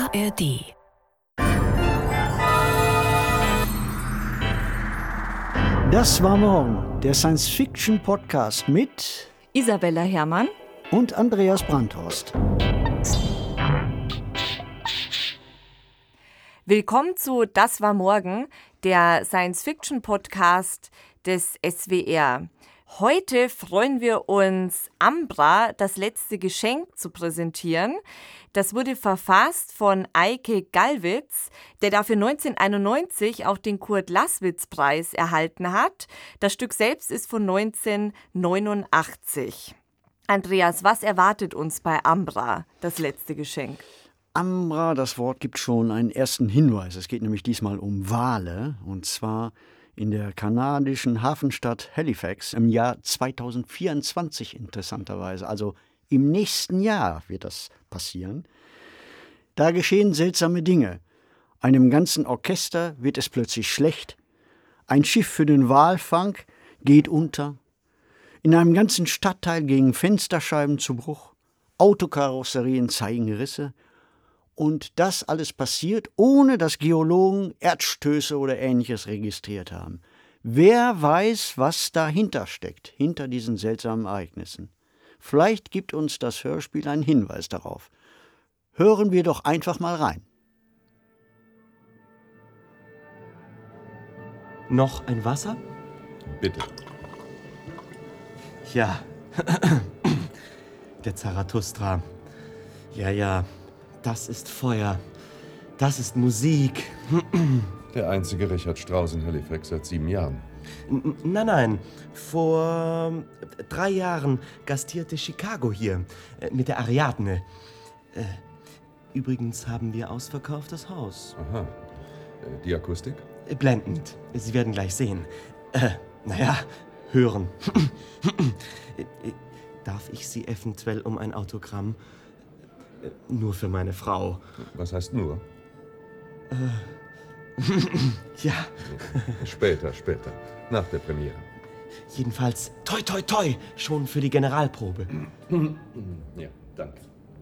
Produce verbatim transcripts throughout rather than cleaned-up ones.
A R D. Das war morgen, der Science-Fiction-Podcast mit Isabella Herrmann und Andreas Brandhorst. Willkommen zu Das war morgen, der Science-Fiction-Podcast des S W R. Heute freuen wir uns, Ambra, das letzte Geschenk, zu präsentieren. Das wurde verfasst von Eike Gallwitz, der dafür neunzehnhunderteinundneunzig auch den Kurd-Laßwitz-Preis erhalten hat. Das Stück selbst ist von neunzehnhundertneunundachtzig. Andreas, was erwartet uns bei Ambra, das letzte Geschenk? Ambra, das Wort gibt schon einen ersten Hinweis. Es geht nämlich diesmal um Wale, und zwar in der kanadischen Hafenstadt Halifax im Jahr zweitausendvierundzwanzig interessanterweise. Also im nächsten Jahr wird das passieren. Da geschehen seltsame Dinge. Einem ganzen Orchester wird es plötzlich schlecht. Ein Schiff für den Walfang geht unter. In einem ganzen Stadtteil gehen Fensterscheiben zu Bruch. Autokarosserien zeigen Risse. Und das alles passiert, ohne dass Geologen Erdstöße oder Ähnliches registriert haben. Wer weiß, was dahinter steckt, hinter diesen seltsamen Ereignissen? Vielleicht gibt uns das Hörspiel einen Hinweis darauf. Hören wir doch einfach mal rein. Noch ein Wasser? Bitte. Ja. Der Zarathustra. Ja, ja. Das ist Feuer. Das ist Musik. Der einzige Richard Strauss in Halifax seit sieben Jahren. N- Nein, nein. Vor drei Jahren gastierte Chicago hier äh, mit der Ariadne. Äh, übrigens haben wir ausverkauftes Haus. Aha. Äh, Die Akustik? Äh, Blendend. Sie werden gleich sehen. Äh, naja, hören. Äh, äh, Darf ich Sie eventuell um ein Autogramm? Äh, Nur für meine Frau. Was heißt nur? Ja. Später, später. Nach der Premiere. Jedenfalls toi toi toi, schon für die Generalprobe. Ja, danke.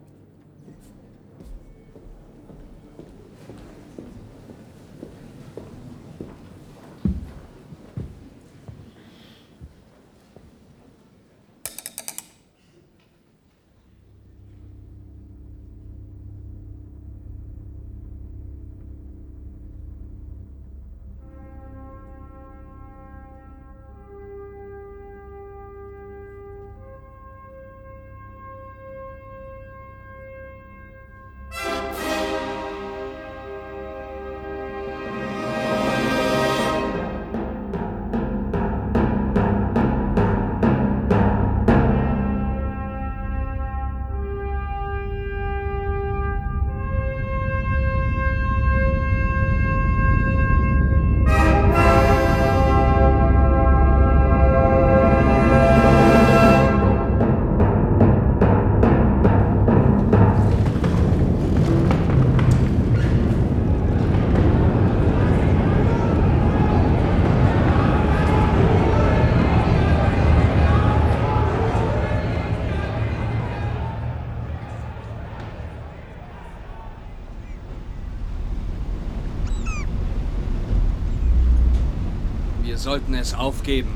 Wir sollten es aufgeben.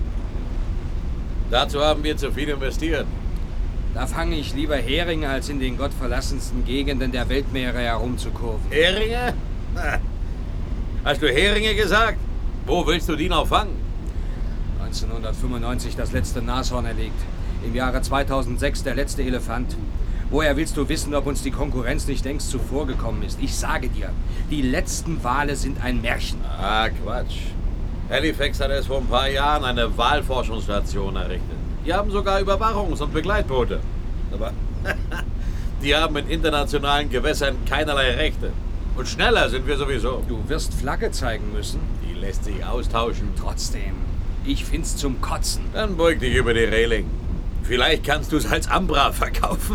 Dazu haben wir zu viel investiert. Da fange ich lieber Heringe, als in den gottverlassensten Gegenden der Weltmeere herumzukurven. Heringe? Hast du Heringe gesagt? Wo willst du die noch fangen? neunzehnhundertfünfundneunzig das letzte Nashorn erlegt. Im Jahre zweitausendsechs der letzte Elefant. Woher willst du wissen, ob uns die Konkurrenz nicht längst zuvorgekommen ist? Ich sage dir, die letzten Wale sind ein Märchen. Ah, Quatsch. Halifax hat erst vor ein paar Jahren eine Walforschungsstation errichtet. Die haben sogar Überwachungs- und Begleitboote. Aber die haben in internationalen Gewässern keinerlei Rechte. Und schneller sind wir sowieso. Du wirst Flagge zeigen müssen. Die lässt sich austauschen. Trotzdem, ich find's zum Kotzen. Dann beug dich über die Reling. Vielleicht kannst du es als Ambra verkaufen.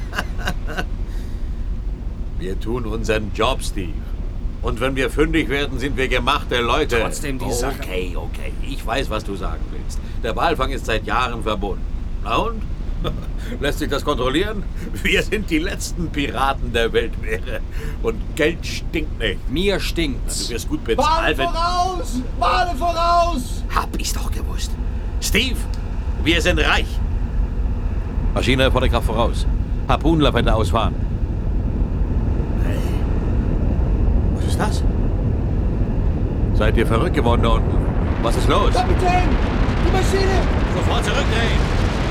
Wir tun unseren Job, Steve. Und wenn wir fündig werden, sind wir gemachte Leute. Trotzdem die Sache. Okay, okay. Ich weiß, was du sagen willst. Der Walfang ist seit Jahren verboten. Na und? Lässt sich das kontrollieren? Wir sind die letzten Piraten der Weltmeere. Und Geld stinkt nicht. Mir stinkt's. Du wirst gut bezahlt, wenn... voraus! Wale voraus! Hab ich's doch gewusst. Steve, wir sind reich. Maschine volle Kraft voraus. Harpunenlavette ausfahren. Hey. Was ist das? Seid ihr verrückt geworden da unten? Was ist los? Kapitän! Die Maschine! Sofort zurückdrehen!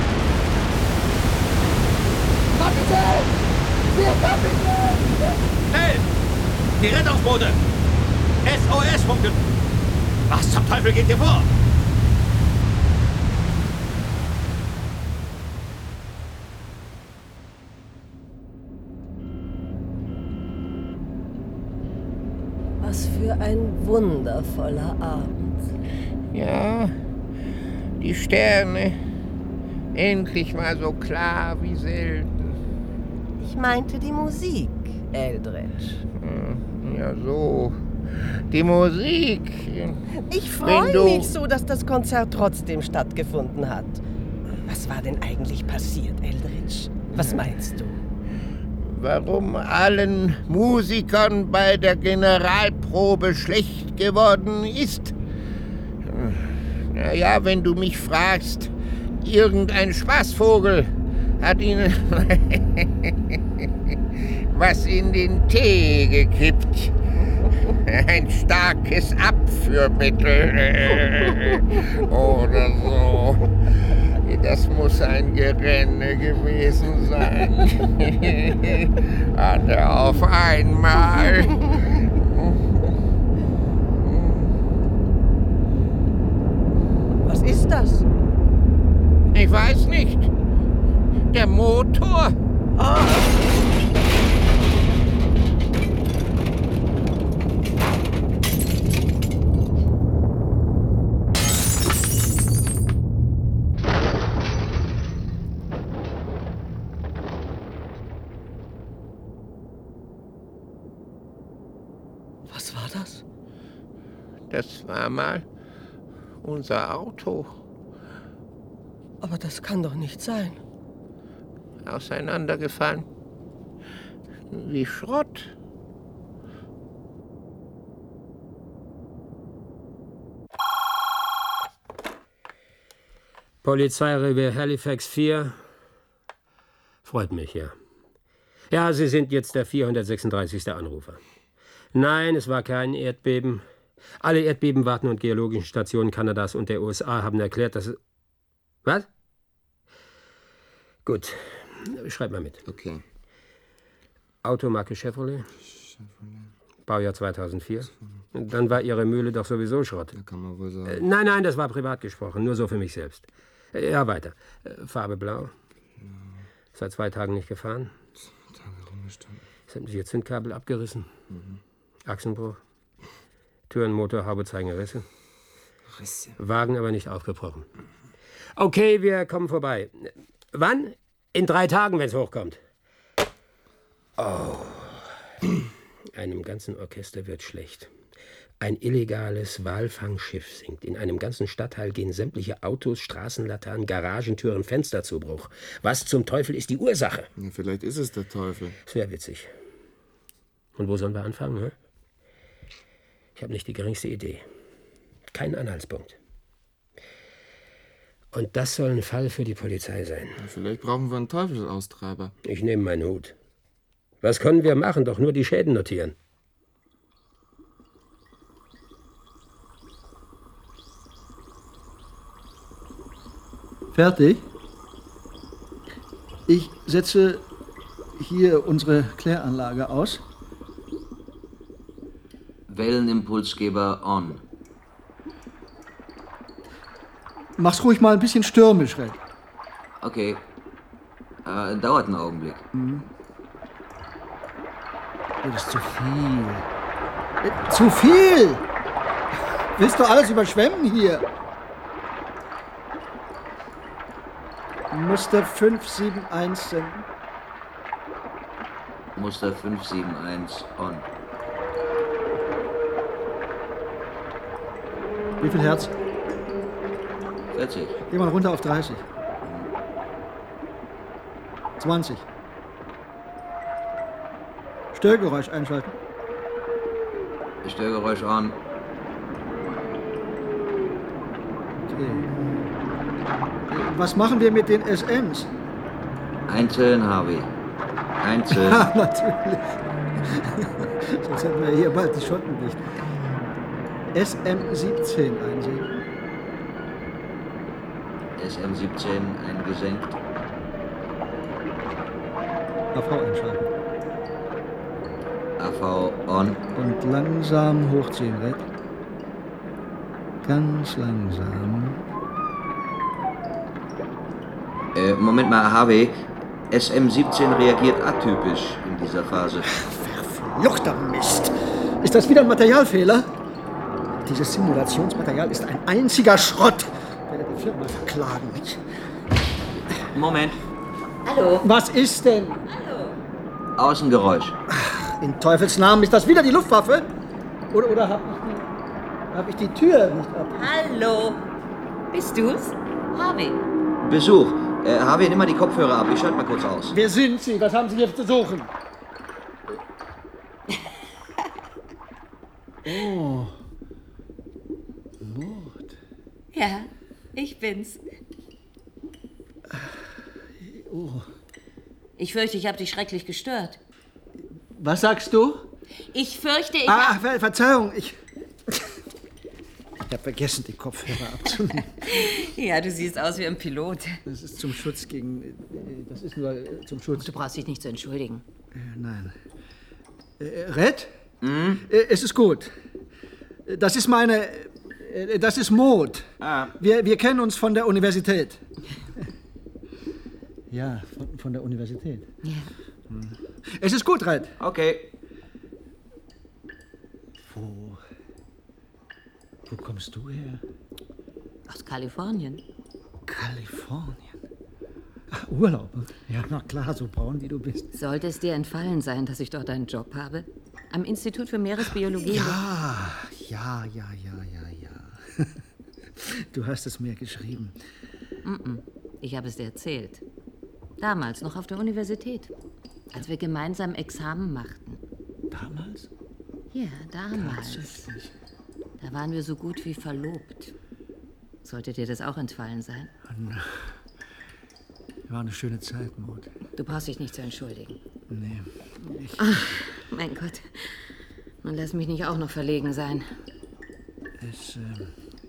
Kapitän! Der Kapitän! Schnell! Die Rettungsboote! S O S-Funken! Was zum Teufel geht hier vor? Was für ein wundervoller Abend. Ja, die Sterne. Endlich mal so klar wie selten. Ich meinte die Musik, Eldridge. Ja, so. Die Musik. Ich Wenn freue du- mich so, dass das Konzert trotzdem stattgefunden hat. Was war denn eigentlich passiert, Eldridge? Was meinst du? Warum allen Musikern bei der Generalprobe schlecht geworden ist? Naja, wenn du mich fragst, irgendein Spaßvogel hat ihnen was in den Tee gekippt. Ein starkes Abführmittel oder so. Das muss ein Gerenne gewesen sein. Alle auf einmal. Was ist das? Ich weiß nicht. Der Motor. Was war das? Das war mal unser Auto. Aber das kann doch nicht sein. Auseinandergefallen. Wie Schrott. Polizeirevier Halifax vier. Freut mich, ja. Ja, Sie sind jetzt der vierhundertsechsunddreißigste Anrufer. Nein, es war kein Erdbeben. Alle Erdbebenwarten und geologischen Stationen Kanadas und der U S A haben erklärt, dass es... Was? Gut, schreib mal mit. Okay. Automarke Chevrolet. Baujahr zweitausendvier. Dann war Ihre Mühle doch sowieso Schrott. Da kann man wohl sagen. Äh, Nein, nein, das war privat gesprochen, nur so für mich selbst. Äh, Ja, weiter. Äh, Farbe blau. Seit zwei Tagen nicht gefahren. Tage rumgestanden. Sämtliche Zündkabel abgerissen. Mhm. Achsenbruch. Türen, Motor, Haube zeigen Risse. Risse. Wagen aber nicht aufgebrochen. Okay, wir kommen vorbei. Wann? In drei Tagen, wenn es hochkommt. Oh. Einem ganzen Orchester wird schlecht. Ein illegales Walfangschiff sinkt. In einem ganzen Stadtteil gehen sämtliche Autos, Straßenlaternen, Garagentüren, Fenster zu Bruch. Was zum Teufel ist die Ursache? Ja, vielleicht ist es der Teufel. Das wäre witzig. Und wo sollen wir anfangen? Hm? Ich habe nicht die geringste Idee. Keinen Anhaltspunkt. Und das soll ein Fall für die Polizei sein. Ja, vielleicht brauchen wir einen Teufelsaustreiber. Ich nehme meinen Hut. Was können wir machen? Doch nur die Schäden notieren. Fertig? Ich setze hier unsere Kläranlage aus. Wellenimpulsgeber on. Mach's ruhig mal ein bisschen stürmisch, Red. Okay. Äh, dauert einen Augenblick. Mhm. Das ist zu viel. Äh, zu viel! Willst du alles überschwemmen hier? Muster fünf sieben eins senden. Muster fünf sieben eins on. Wie viel Hertz? vierzig. Geh mal runter auf dreißig. zwanzig. Störgeräusch einschalten. Störgeräusch on. Okay. Was machen wir mit den S Ms? Einzeln, Harvey. Einzeln. Ja, natürlich. Sonst hätten wir hier bald die Schotten nicht. S M siebzehn einsehen. S M siebzehn eingesenkt. A V einschalten. A V on. Und langsam hochziehen, Red. Ganz langsam. Äh, Moment mal, Harvey. S M siebzehn reagiert atypisch in dieser Phase. Verfluchter Mist! Ist das wieder ein Materialfehler? Dieses Simulationsmaterial ist ein einziger Schrott. Ich werde die Firma verklagen. Ich... Moment. Hallo. Was ist denn? Außengeräusch. Ach, in Teufels Namen, ist das wieder die Luftwaffe? Oder, oder habe ich, die- hab ich die Tür nicht ab? Hallo. Bist du's? Harvey. Besuch. Äh, Harvey, nimm mal die Kopfhörer ab. Ich schalte mal kurz aus. Wer sind Sie? Was haben Sie hier zu suchen? Oh. Mord. Ja, ich bin's. Oh. Ich fürchte, ich habe dich schrecklich gestört. Was sagst du? Ich fürchte, ich Ah, hab... Ver Verzeihung, ich... Ich habe vergessen, die Kopfhörer abzunehmen. Ja, du siehst aus wie ein Pilot. Das ist zum Schutz gegen... äh, Das ist nur äh, zum Schutz... Du brauchst dich nicht zu entschuldigen. Äh, nein. Äh, Red? Mhm. Äh, es ist gut. Das ist meine... äh, Das ist Maud. Ah. Wir, wir kennen uns von der Universität. Ja, von, von der Universität. Ja. Hm. Es ist gut, Red. Okay. Wo... Wo kommst du her? Aus Kalifornien. Kalifornien? Ach, Urlaub. Ja, na klar, so braun wie du bist. Sollte es dir entfallen sein, dass ich dort einen Job habe? Am Institut für Meeresbiologie. Ja, ja, ja, ja, ja, ja. Du hast es mir geschrieben. Mm-mm. Ich habe es dir erzählt. Damals, noch auf der Universität. Als wir gemeinsam Examen machten. Damals? Ja, damals. Tatsächlich. Da waren wir so gut wie verlobt. Sollte dir das auch entfallen sein? War eine schöne Zeit, Maud. Du brauchst dich nicht zu entschuldigen. Nee. Ich... Ach, mein Gott. Nun lass mich nicht auch noch verlegen sein. Es, ähm,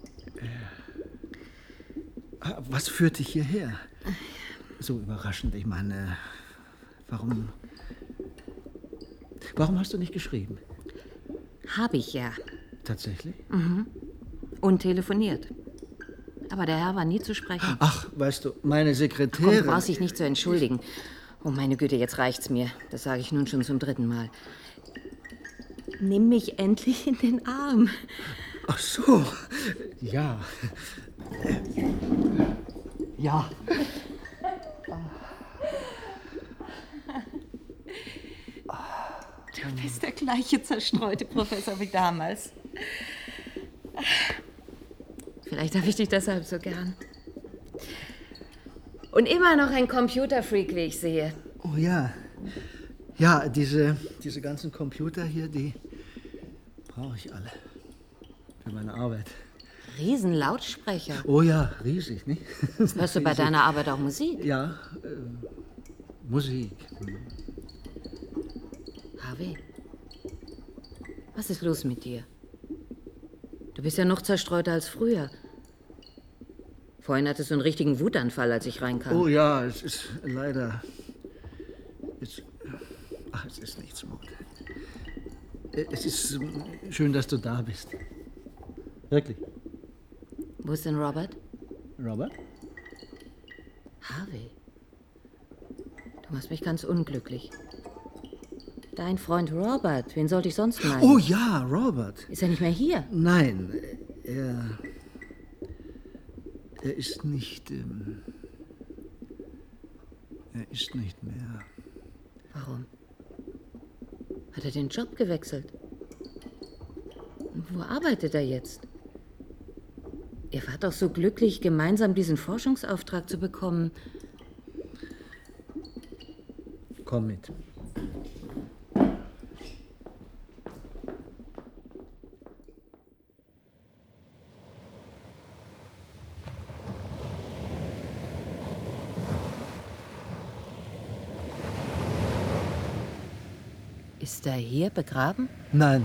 äh, was führt dich hierher? So überraschend, ich meine, warum... Warum hast du nicht geschrieben? Habe ich ja. Tatsächlich? Mhm. Und telefoniert. Aber der Herr war nie zu sprechen. Ach, weißt du, meine Komm, Sekretärin... du brauchst dich nicht zu entschuldigen. Oh, meine Güte, jetzt reicht's mir. Das sage ich nun schon zum dritten Mal. Nimm mich endlich in den Arm. Ach so, ja. Ja. Du bist der gleiche zerstreute Professor wie damals. Vielleicht habe ich dich deshalb so gern. Und immer noch ein Computerfreak, wie ich sehe. Oh ja. Ja, diese, diese ganzen Computer hier, die brauche ich alle. Für meine Arbeit. Riesenlautsprecher. Oh ja, riesig, nicht? Hörst du bei deiner Arbeit auch Musik? Ja, äh, Musik. Harvey, was ist los mit dir? Du bist ja noch zerstreuter als früher. Vorhin hattest du einen richtigen Wutanfall, als ich reinkam. Oh ja, es ist leider... Es, ach, es ist nichts, Maud. Es ist schön, dass du da bist. Wirklich. Wo ist denn Robert? Robert? Harvey, du machst mich ganz unglücklich. Dein Freund Robert, wen sollte ich sonst meinen? Oh ja, Robert. Ist er nicht mehr hier? Nein, er... Er ist nicht... Ähm, er ist nicht mehr... Warum? Hat er den Job gewechselt? Und wo arbeitet er jetzt? Ihr wart doch so glücklich, gemeinsam diesen Forschungsauftrag zu bekommen. Komm mit. Ist er hier begraben? Nein.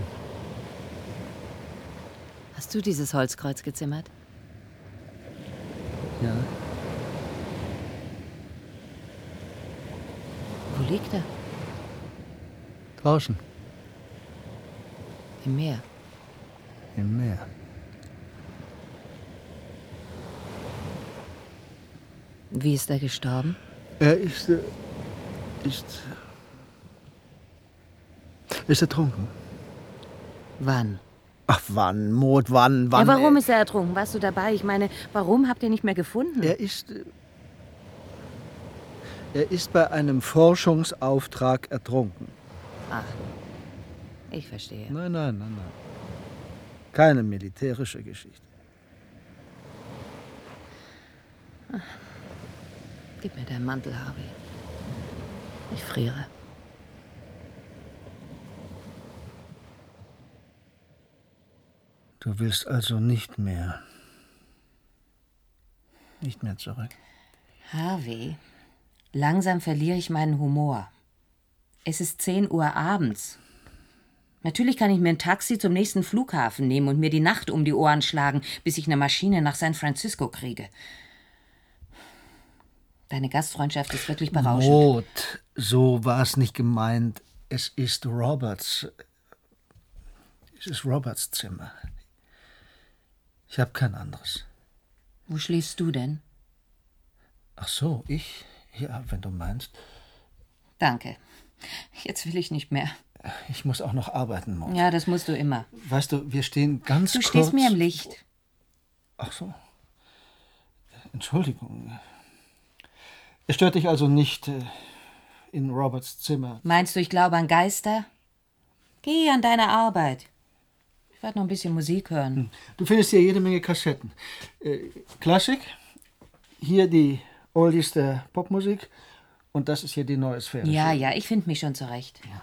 Hast du dieses Holzkreuz gezimmert? Ja. Wo liegt er? Draußen. Im Meer. Im Meer. Wie ist er gestorben? Er ist. Äh, ist. ist ertrunken. Wann? Ach, wann, Maud, wann, wann? Ja, warum ist er ertrunken? Warst du dabei? Ich meine, warum habt ihr nicht mehr gefunden? Er ist. Äh, er ist bei einem Forschungsauftrag ertrunken. Ach, ich verstehe. Nein, nein, nein, nein. Keine militärische Geschichte. Ach. Gib mir deinen Mantel, Harvey. Ich friere. Du willst also nicht mehr. Nicht mehr zurück. Harvey, langsam verliere ich meinen Humor. Es ist zehn Uhr abends. Natürlich kann ich mir ein Taxi zum nächsten Flughafen nehmen und mir die Nacht um die Ohren schlagen, bis ich eine Maschine nach San Francisco kriege. Deine Gastfreundschaft ist wirklich berauschend. Maud, so war es nicht gemeint. Es ist Roberts. Es ist Roberts Zimmer. Ich habe kein anderes. Wo schläfst du denn? Ach so, ich? Ja, wenn du meinst. Danke. Jetzt will ich nicht mehr. Ich muss auch noch arbeiten, Maud. Ja, das musst du immer. Weißt du, wir stehen ganz Du kurz... stehst mir im Licht. Ach so. Entschuldigung. Es stört dich also nicht äh, in Roberts Zimmer? Meinst du, ich glaube an Geister? Geh an deine Arbeit. Ich werde noch ein bisschen Musik hören. Du findest hier jede Menge Kassetten. Äh, Klassik, hier die Oldies der Popmusik und das ist hier die neue Sphäre. Ja, ja, ich finde mich schon zurecht. Ja.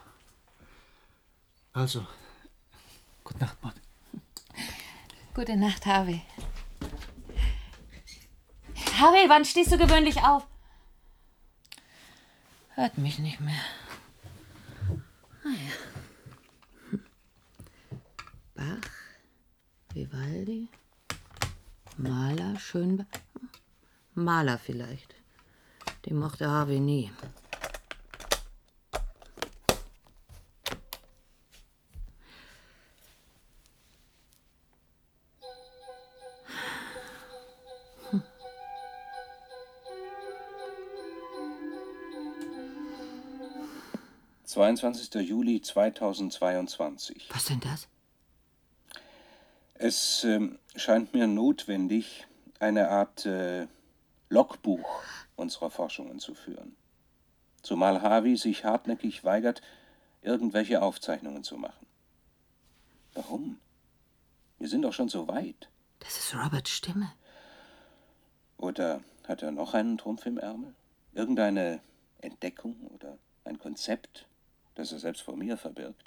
Also, gute Nacht, Maud. Gute Nacht, Harvey. Harvey, wann stehst du gewöhnlich auf? Hört mich nicht mehr. Ah ja. Bach, Vivaldi, Mahler, Schönberg. Mahler vielleicht. Den mochte Harvey nie. zweiundzwanzigster Juli zweitausendzweiundzwanzig. Was denn das? Es äh, scheint mir notwendig, eine Art äh, Logbuch unserer Forschungen zu führen. Zumal Harvey sich hartnäckig weigert, irgendwelche Aufzeichnungen zu machen. Warum? Wir sind doch schon so weit. Das ist Roberts Stimme. Oder hat er noch einen Trumpf im Ärmel? Irgendeine Entdeckung oder ein Konzept, das er selbst vor mir verbirgt?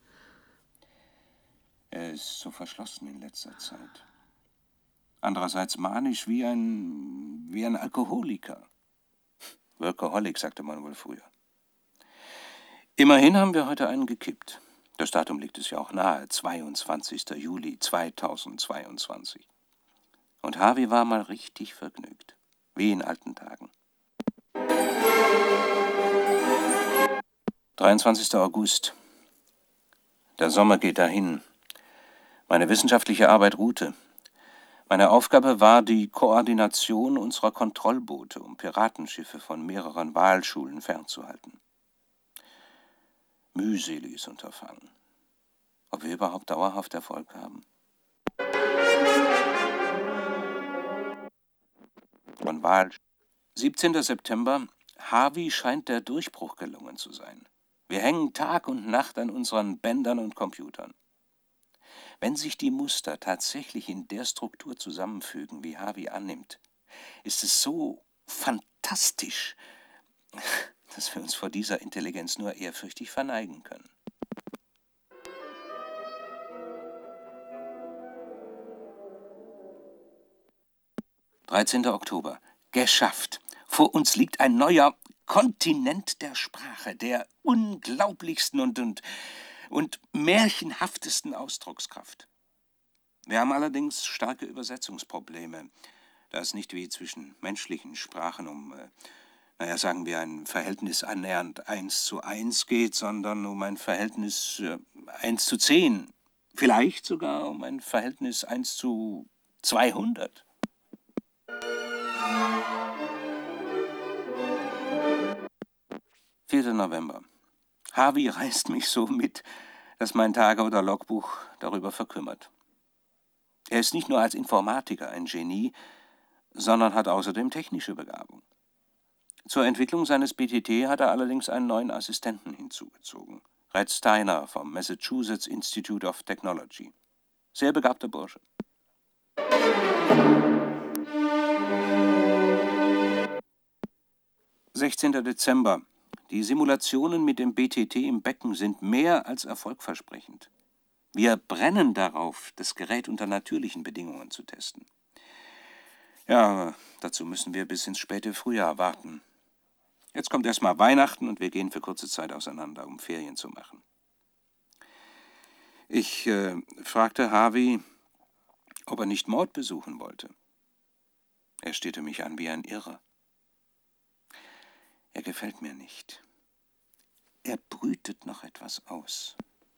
Er ist so verschlossen in letzter Zeit. Andererseits manisch wie ein, wie ein Alkoholiker. Workaholic, sagte man wohl früher. Immerhin haben wir heute einen gekippt. Das Datum liegt es ja auch nahe, zweiundzwanzigster Juli zweitausendzweiundzwanzig. Und Harvey war mal richtig vergnügt, wie in alten Tagen. dreiundzwanzigster August. Der Sommer geht dahin. Meine wissenschaftliche Arbeit ruhte. Meine Aufgabe war die Koordination unserer Kontrollboote, um Piratenschiffe von mehreren Walschulen fernzuhalten. Mühseliges Unterfangen. Ob wir überhaupt dauerhaft Erfolg haben? Von Wal. siebzehnter September. Harvey scheint der Durchbruch gelungen zu sein. Wir hängen Tag und Nacht an unseren Bändern und Computern. Wenn sich die Muster tatsächlich in der Struktur zusammenfügen, wie Harvey annimmt, ist es so fantastisch, dass wir uns vor dieser Intelligenz nur ehrfürchtig verneigen können. dreizehnter Oktober. Geschafft. Vor uns liegt ein neuer Kontinent der Sprache, der unglaublichsten und, und, und märchenhaftesten Ausdruckskraft. Wir haben allerdings starke Übersetzungsprobleme, da es nicht wie zwischen menschlichen Sprachen um, äh, naja, sagen wir, ein Verhältnis annähernd eins zu eins geht, sondern um ein Verhältnis äh, eins zu zehn, vielleicht sogar um ein Verhältnis eins zu zweihundert. vierter November. Harvey reißt mich so mit, dass mein Tage- oder Logbuch darüber verkümmert. Er ist nicht nur als Informatiker ein Genie, sondern hat außerdem technische Begabung. Zur Entwicklung seines B T T hat er allerdings einen neuen Assistenten hinzugezogen. Red Steiner vom Massachusetts Institute of Technology. Sehr begabter Bursche. sechzehnter Dezember. Die Simulationen mit dem B T T im Becken sind mehr als erfolgversprechend. Wir brennen darauf, das Gerät unter natürlichen Bedingungen zu testen. Ja, dazu müssen wir bis ins späte Frühjahr warten. Jetzt kommt erst mal Weihnachten und wir gehen für kurze Zeit auseinander, um Ferien zu machen. Ich äh, fragte Harvey, ob er nicht Maud besuchen wollte. Er stierte mich an wie ein Irrer. Er gefällt mir nicht. Er brütet noch etwas aus.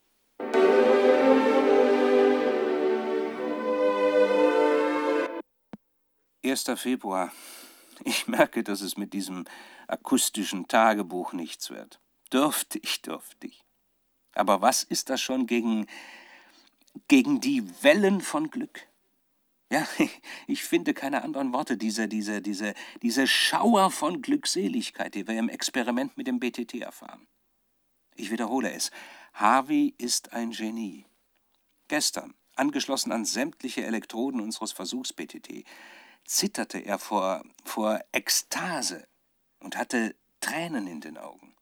erster Februar. Ich merke, dass es mit diesem akustischen Tagebuch nichts wird. Dürftig, dürftig. Aber was ist das schon gegen, gegen die Wellen von Glück? Ja, ich finde keine anderen Worte. Diese, diese, diese, diese Schauer von Glückseligkeit, die wir im Experiment mit dem B T T erfahren. Ich wiederhole es. Harvey ist ein Genie. Gestern, angeschlossen an sämtliche Elektroden unseres Versuchs-B T T, zitterte er vor, vor Ekstase und hatte Tränen in den Augen.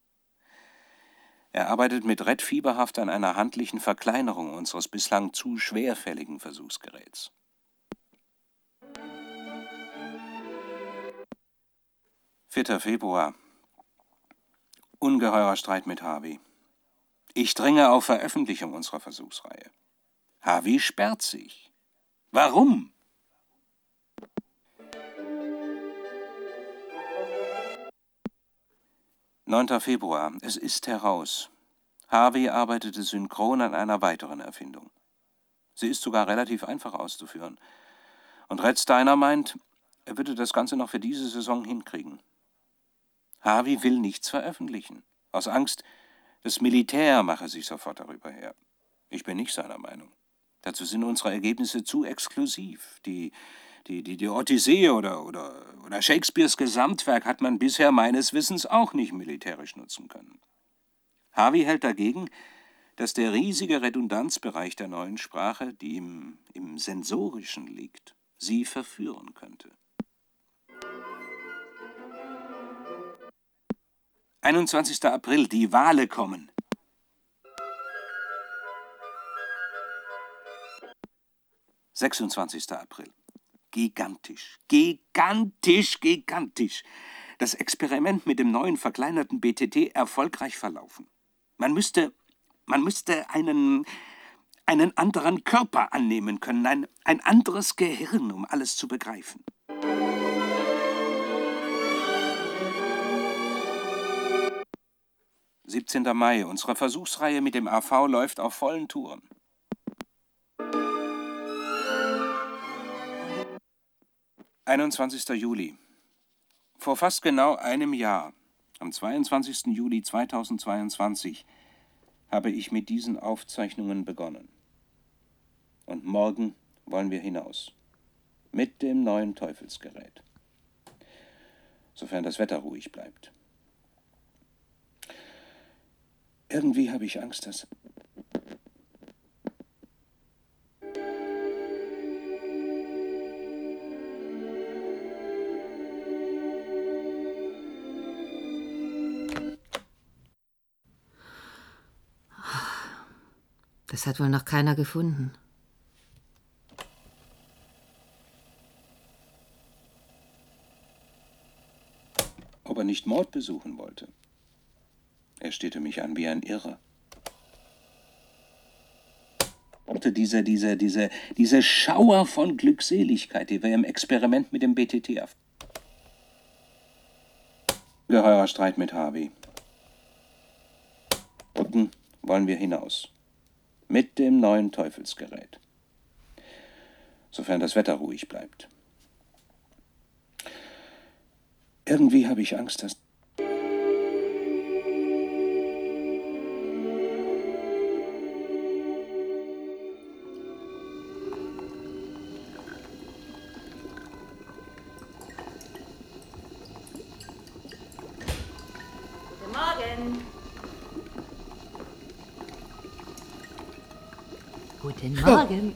Er arbeitet mit Red fieberhaft an einer handlichen Verkleinerung unseres bislang zu schwerfälligen Versuchsgeräts. vierter Februar. Ungeheurer Streit mit Harvey. Ich dringe auf Veröffentlichung unserer Versuchsreihe. Harvey sperrt sich. Warum? neunter Februar. Es ist heraus. Harvey arbeitete synchron an einer weiteren Erfindung. Sie ist sogar relativ einfach auszuführen. Und Red Steiner meint, er würde das Ganze noch für diese Saison hinkriegen. Harvey will nichts veröffentlichen. Aus Angst, das Militär mache sich sofort darüber her. Ich bin nicht seiner Meinung. Dazu sind unsere Ergebnisse zu exklusiv. Die, die, die, die Odyssee oder, oder, oder Shakespeares Gesamtwerk hat man bisher meines Wissens auch nicht militärisch nutzen können. Harvey hält dagegen, dass der riesige Redundanzbereich der neuen Sprache, die im, im Sensorischen liegt, sie verführen könnte. einundzwanzigster April, die Wale kommen. sechsundzwanzigster April. Gigantisch, gigantisch, gigantisch. Das Experiment mit dem neuen verkleinerten B T T erfolgreich verlaufen. Man müsste, man müsste einen, einen anderen Körper annehmen können, ein, ein anderes Gehirn, um alles zu begreifen. siebzehnter Mai. Unsere Versuchsreihe mit dem A V läuft auf vollen Touren. einundzwanzigster Juli. Vor fast genau einem Jahr, am zweiundzwanzigsten Juli zweitausendzweiundzwanzig, habe ich mit diesen Aufzeichnungen begonnen. Und morgen wollen wir hinaus. Mit dem neuen Teufelsgerät. Sofern das Wetter ruhig bleibt. Irgendwie habe ich Angst, dass... Das hat wohl noch keiner gefunden. Ob er nicht Mord besuchen wollte. Er starrte mich an wie ein Irrer. Diese, diese, diese, diese Schauer von Glückseligkeit, die wir im Experiment mit dem B T T erf... Geheurer Streit mit Harvey. Unten wollen wir hinaus. Mit dem neuen Teufelsgerät. Sofern das Wetter ruhig bleibt. Irgendwie habe ich Angst, dass... Guten Morgen.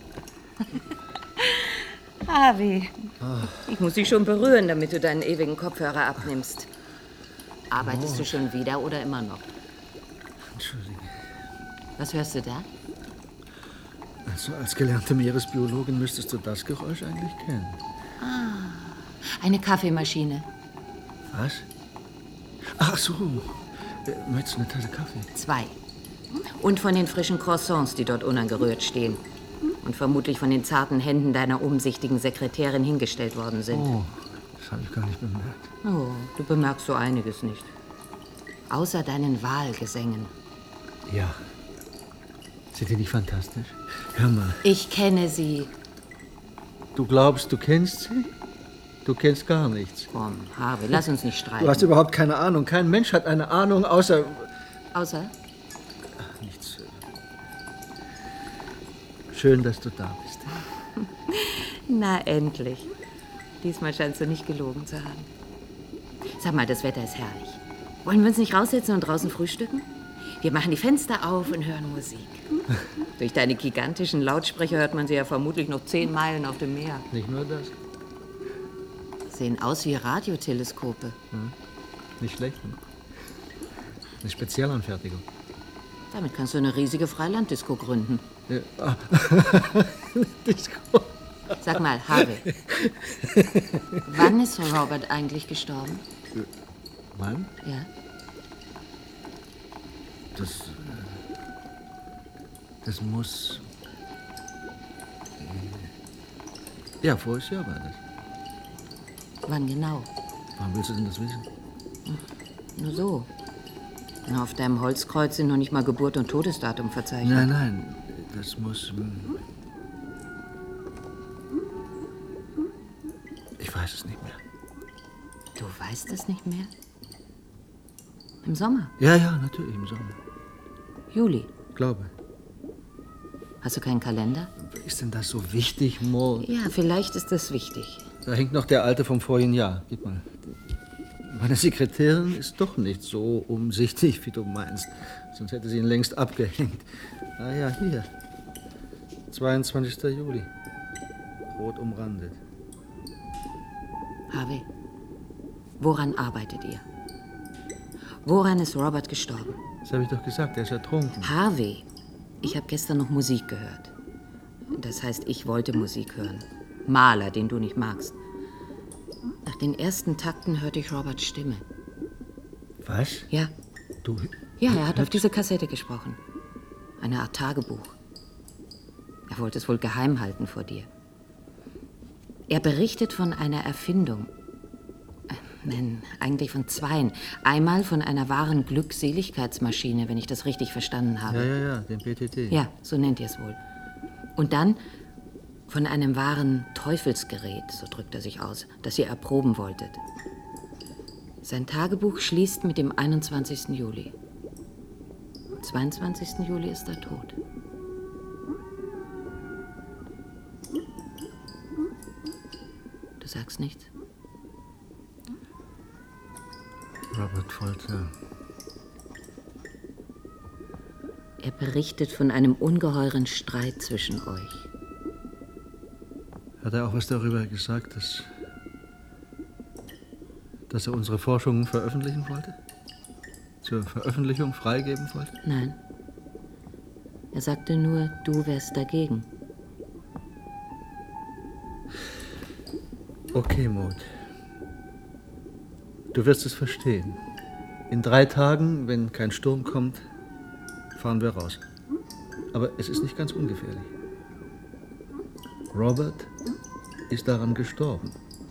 Harvey, ich muss dich schon berühren, damit du deinen ewigen Kopfhörer abnimmst. Arbeitest du schon wieder oder immer noch? Entschuldige. Was hörst du da? Also als gelernte Meeresbiologin müsstest du das Geräusch eigentlich kennen. Ah, eine Kaffeemaschine. Was? Ach so. Möchtest du eine Tasse Kaffee? Zwei. Und von den frischen Croissants, die dort unangerührt stehen. Und vermutlich von den zarten Händen deiner umsichtigen Sekretärin hingestellt worden sind. Oh, das habe ich gar nicht bemerkt. Oh, du bemerkst so einiges nicht. Außer deinen Wahlgesängen. Ja. Sind die nicht fantastisch? Hör mal. Ich kenne sie. Du glaubst, du kennst sie? Du kennst gar nichts. Komm, Harvey, lass uns nicht streiten. Du hast überhaupt keine Ahnung. Kein Mensch hat eine Ahnung, außer... Außer? Ach, nichts. Schön, dass du da bist. Na, endlich. Diesmal scheinst du nicht gelogen zu haben. Sag mal, das Wetter ist herrlich. Wollen wir uns nicht raussetzen und draußen frühstücken? Wir machen die Fenster auf und hören Musik. Durch deine gigantischen Lautsprecher hört man sie ja vermutlich noch zehn Meilen auf dem Meer. Nicht nur das. Sehen aus wie Radioteleskope. Hm. Nicht schlecht, ne? Eine Spezialanfertigung. Damit kannst du eine riesige Freilanddisco gründen. Ja. Ah. Disco. Sag mal, Harvey, wann ist Robert eigentlich gestorben? Wann? Ja. Das... Das muss... Ja, voriges Jahr war das. Wann genau? Warum willst du denn das wissen? Nur so. Na, auf deinem Holzkreuz sind noch nicht mal Geburt und Todesdatum verzeichnet. Nein, nein, das muss... hm, Ich weiß es nicht mehr. Du weißt es nicht mehr? Im Sommer? Ja, ja, natürlich, im Sommer. Juli? Glaube. Hast du keinen Kalender? Ist denn das so wichtig, Mo? Ja, vielleicht ist das wichtig. Da hängt noch der alte vom vorigen Jahr. Gib mal. Meine Sekretärin ist doch nicht so umsichtig, wie du meinst. Sonst hätte sie ihn längst abgehängt. Ah ja, hier. zweiundzwanzigster Juli. Rot umrandet. Harvey, woran arbeitet ihr? Woran ist Robert gestorben? Das habe ich doch gesagt, er ist ertrunken. Harvey, ich habe gestern noch Musik gehört. Das heißt, ich wollte Musik hören. Mahler, den du nicht magst. Nach den ersten Takten hörte ich Roberts Stimme. Was? Ja. Du... Ja, er hat auf diese Kassette gesprochen. Eine Art Tagebuch. Er wollte es wohl geheim halten vor dir. Er berichtet von einer Erfindung. Äh, nein, eigentlich von zweien. Einmal von einer wahren Glückseligkeitsmaschine, wenn ich das richtig verstanden habe. Ja, ja, ja, den B T T. Ja, so nennt ihr es wohl. Und dann von einem wahren Teufelsgerät, so drückt er sich aus, das ihr erproben wolltet. Sein Tagebuch schließt mit dem einundzwanzigsten Juli. Am zweiundzwanzigsten Juli ist er tot. Du sagst nichts? Robert wollte... Er berichtet von einem ungeheuren Streit zwischen euch. Hat er auch was darüber gesagt, dass, dass er unsere Forschungen veröffentlichen wollte? Zur Veröffentlichung freigeben wollte? Nein. Er sagte nur, du wärst dagegen. Okay, Maud. Du wirst es verstehen. In drei Tagen, wenn kein Sturm kommt, fahren wir raus. Aber es ist nicht ganz ungefährlich. Robert ist daran gestorben.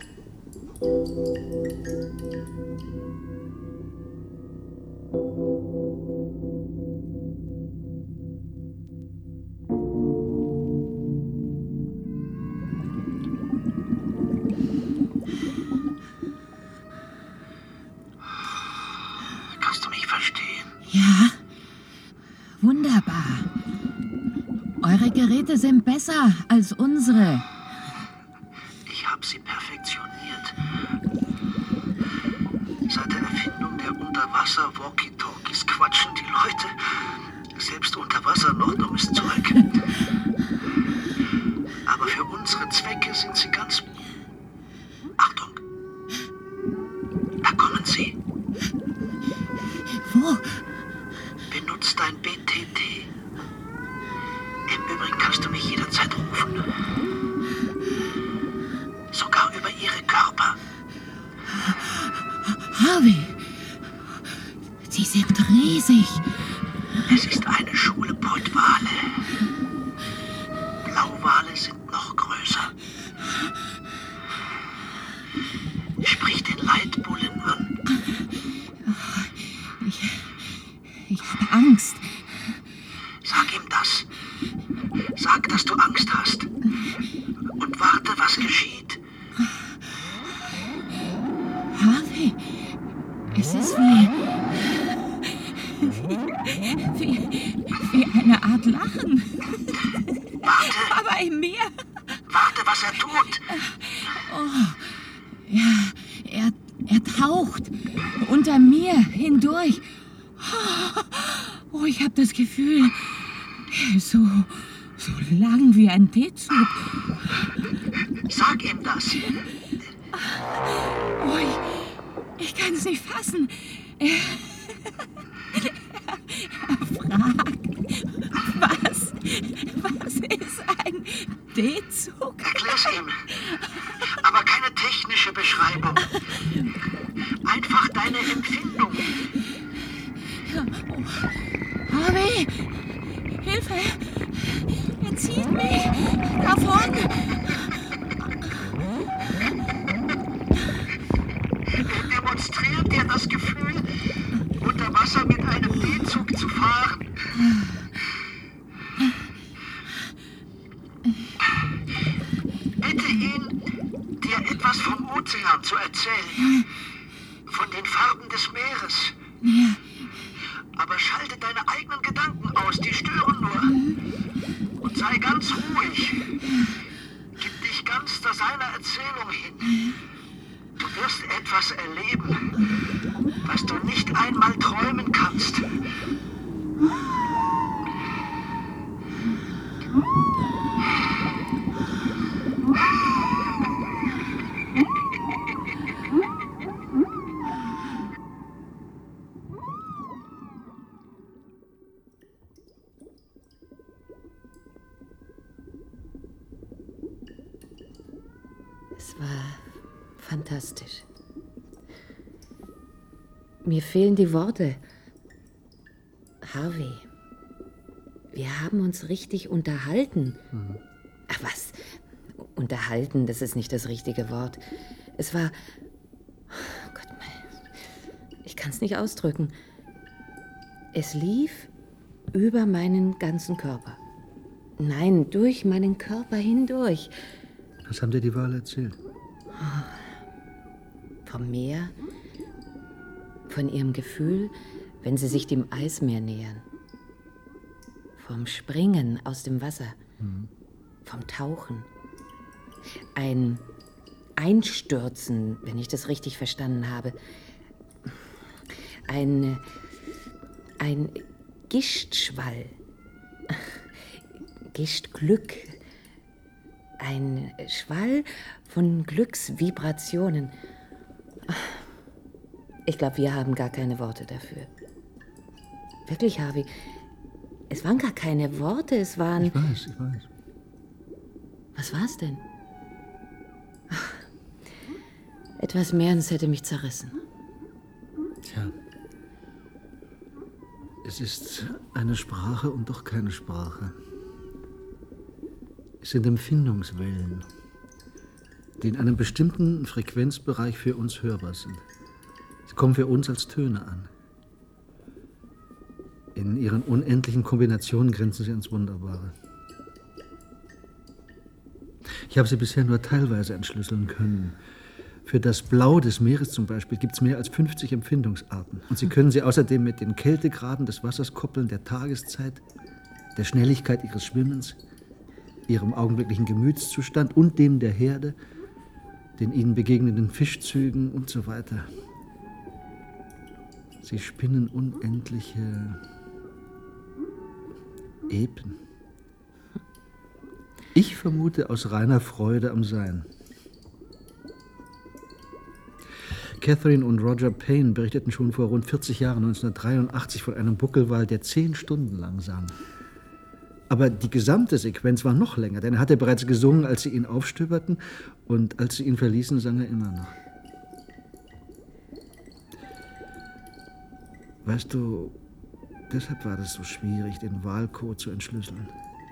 Kannst du mich verstehen? Ja, wunderbar. Eure Geräte sind besser als unsere. Ich habe sie perfektioniert. Seit der Erfindung der Unterwasser-Walkie-Talkies quatschen die Leute selbst unter Wasser noch dummes Zeug. Aber für unsere Zwecke sind sie ganz... Achtung! Da kommen sie. Wo? Benutzt dein B T T. Im Übrigen kannst du mich jederzeit rufen. Sogar über ihre Körper. Harvey! Sie sind riesig. Es ist eine Schule Pottwale. Blauwale sind noch größer. Sprich den Leitbullen an. Ich, ich habe Angst. Sag ihm das. Sag, dass du Angst hast. Und warte, was geschieht. Harvey, es ist wie, wie, wie eine Art Lachen. Warte. Aber im Meer. Warte, was er tut. Oh, ja, er, er taucht unter mir hindurch. Oh, ich habe das Gefühl, er ist so, so lang wie ein T-Zug. Sag ihm das. Oh, ich, ich kann es nicht fassen. Er, er fragt, was, was ist ein D-Zug? Erklär's ihm. Aber keine technische Beschreibung. Einfach deine Empfindung. Oh, Harvey, Hilfe! Er zieht mich davon. Er demonstriert dir das Gefühl, unter Wasser mit einem D-Zug zu fahren. Bitte ihn, dir etwas vom Ozean zu erzählen. Von den Farben des Meeres. Ja. Aber schalte deine eigenen Gedanken aus, die stören nur. Und sei ganz ruhig. Gib dich ganz da seiner Erzählung hin. Du wirst etwas erleben, was du nicht einmal träumen kannst. Es war fantastisch. Mir fehlen die Worte. Harvey, wir haben uns richtig unterhalten. Mhm. Ach was, unterhalten, das ist nicht das richtige Wort. Es war... Oh Gott, ich kann es nicht ausdrücken. Es lief über meinen ganzen Körper. Nein, durch meinen Körper hindurch. Was haben dir die Wale erzählt? Vom Meer, von ihrem Gefühl, wenn sie sich dem Eismeer nähern. Vom Springen aus dem Wasser. Mhm. Vom Tauchen. Ein Einstürzen, wenn ich das richtig verstanden habe. Ein, ein Gischtschwall. Gischtglück. Ein Schwall von Glücksvibrationen. Ich glaube, wir haben gar keine Worte dafür. Wirklich, Harvey. Es waren gar keine Worte, es waren... Ich weiß, ich weiß. Was war's denn? Etwas mehr und es hätte mich zerrissen. Tja. Es ist eine Sprache und doch keine Sprache. Es sind Empfindungswellen, die in einem bestimmten Frequenzbereich für uns hörbar sind. Sie kommen für uns als Töne an. In ihren unendlichen Kombinationen grenzen sie ans Wunderbare. Ich habe sie bisher nur teilweise entschlüsseln können. Für das Blau des Meeres zum Beispiel gibt es mehr als fünfzig Empfindungsarten. Und Sie können sie außerdem mit den Kältegraden des Wassers koppeln, der Tageszeit, der Schnelligkeit ihres Schwimmens, ihrem augenblicklichen Gemütszustand und dem der Herde, den ihnen begegnenden Fischzügen und so weiter. Sie spinnen unendliche Epen. Ich vermute aus reiner Freude am Sein. Catherine und Roger Payne berichteten schon vor rund vierzig Jahren, neunzehnhundertdreiundachtzig, von einem Buckelwal, der zehn Stunden lang sang. Aber die gesamte Sequenz war noch länger, denn er hatte bereits gesungen, als sie ihn aufstöberten, und als sie ihn verließen, sang er immer noch. Weißt du, deshalb war es so schwierig, den Wahlcode zu entschlüsseln.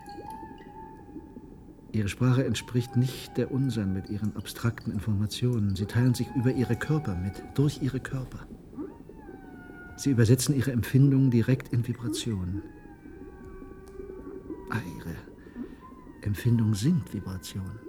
Ihre Sprache entspricht nicht der unseren mit ihren abstrakten Informationen. Sie teilen sich über ihre Körper mit, durch ihre Körper. Sie übersetzen ihre Empfindungen direkt in Vibrationen. Ah, ihre Empfindungen sind Vibrationen.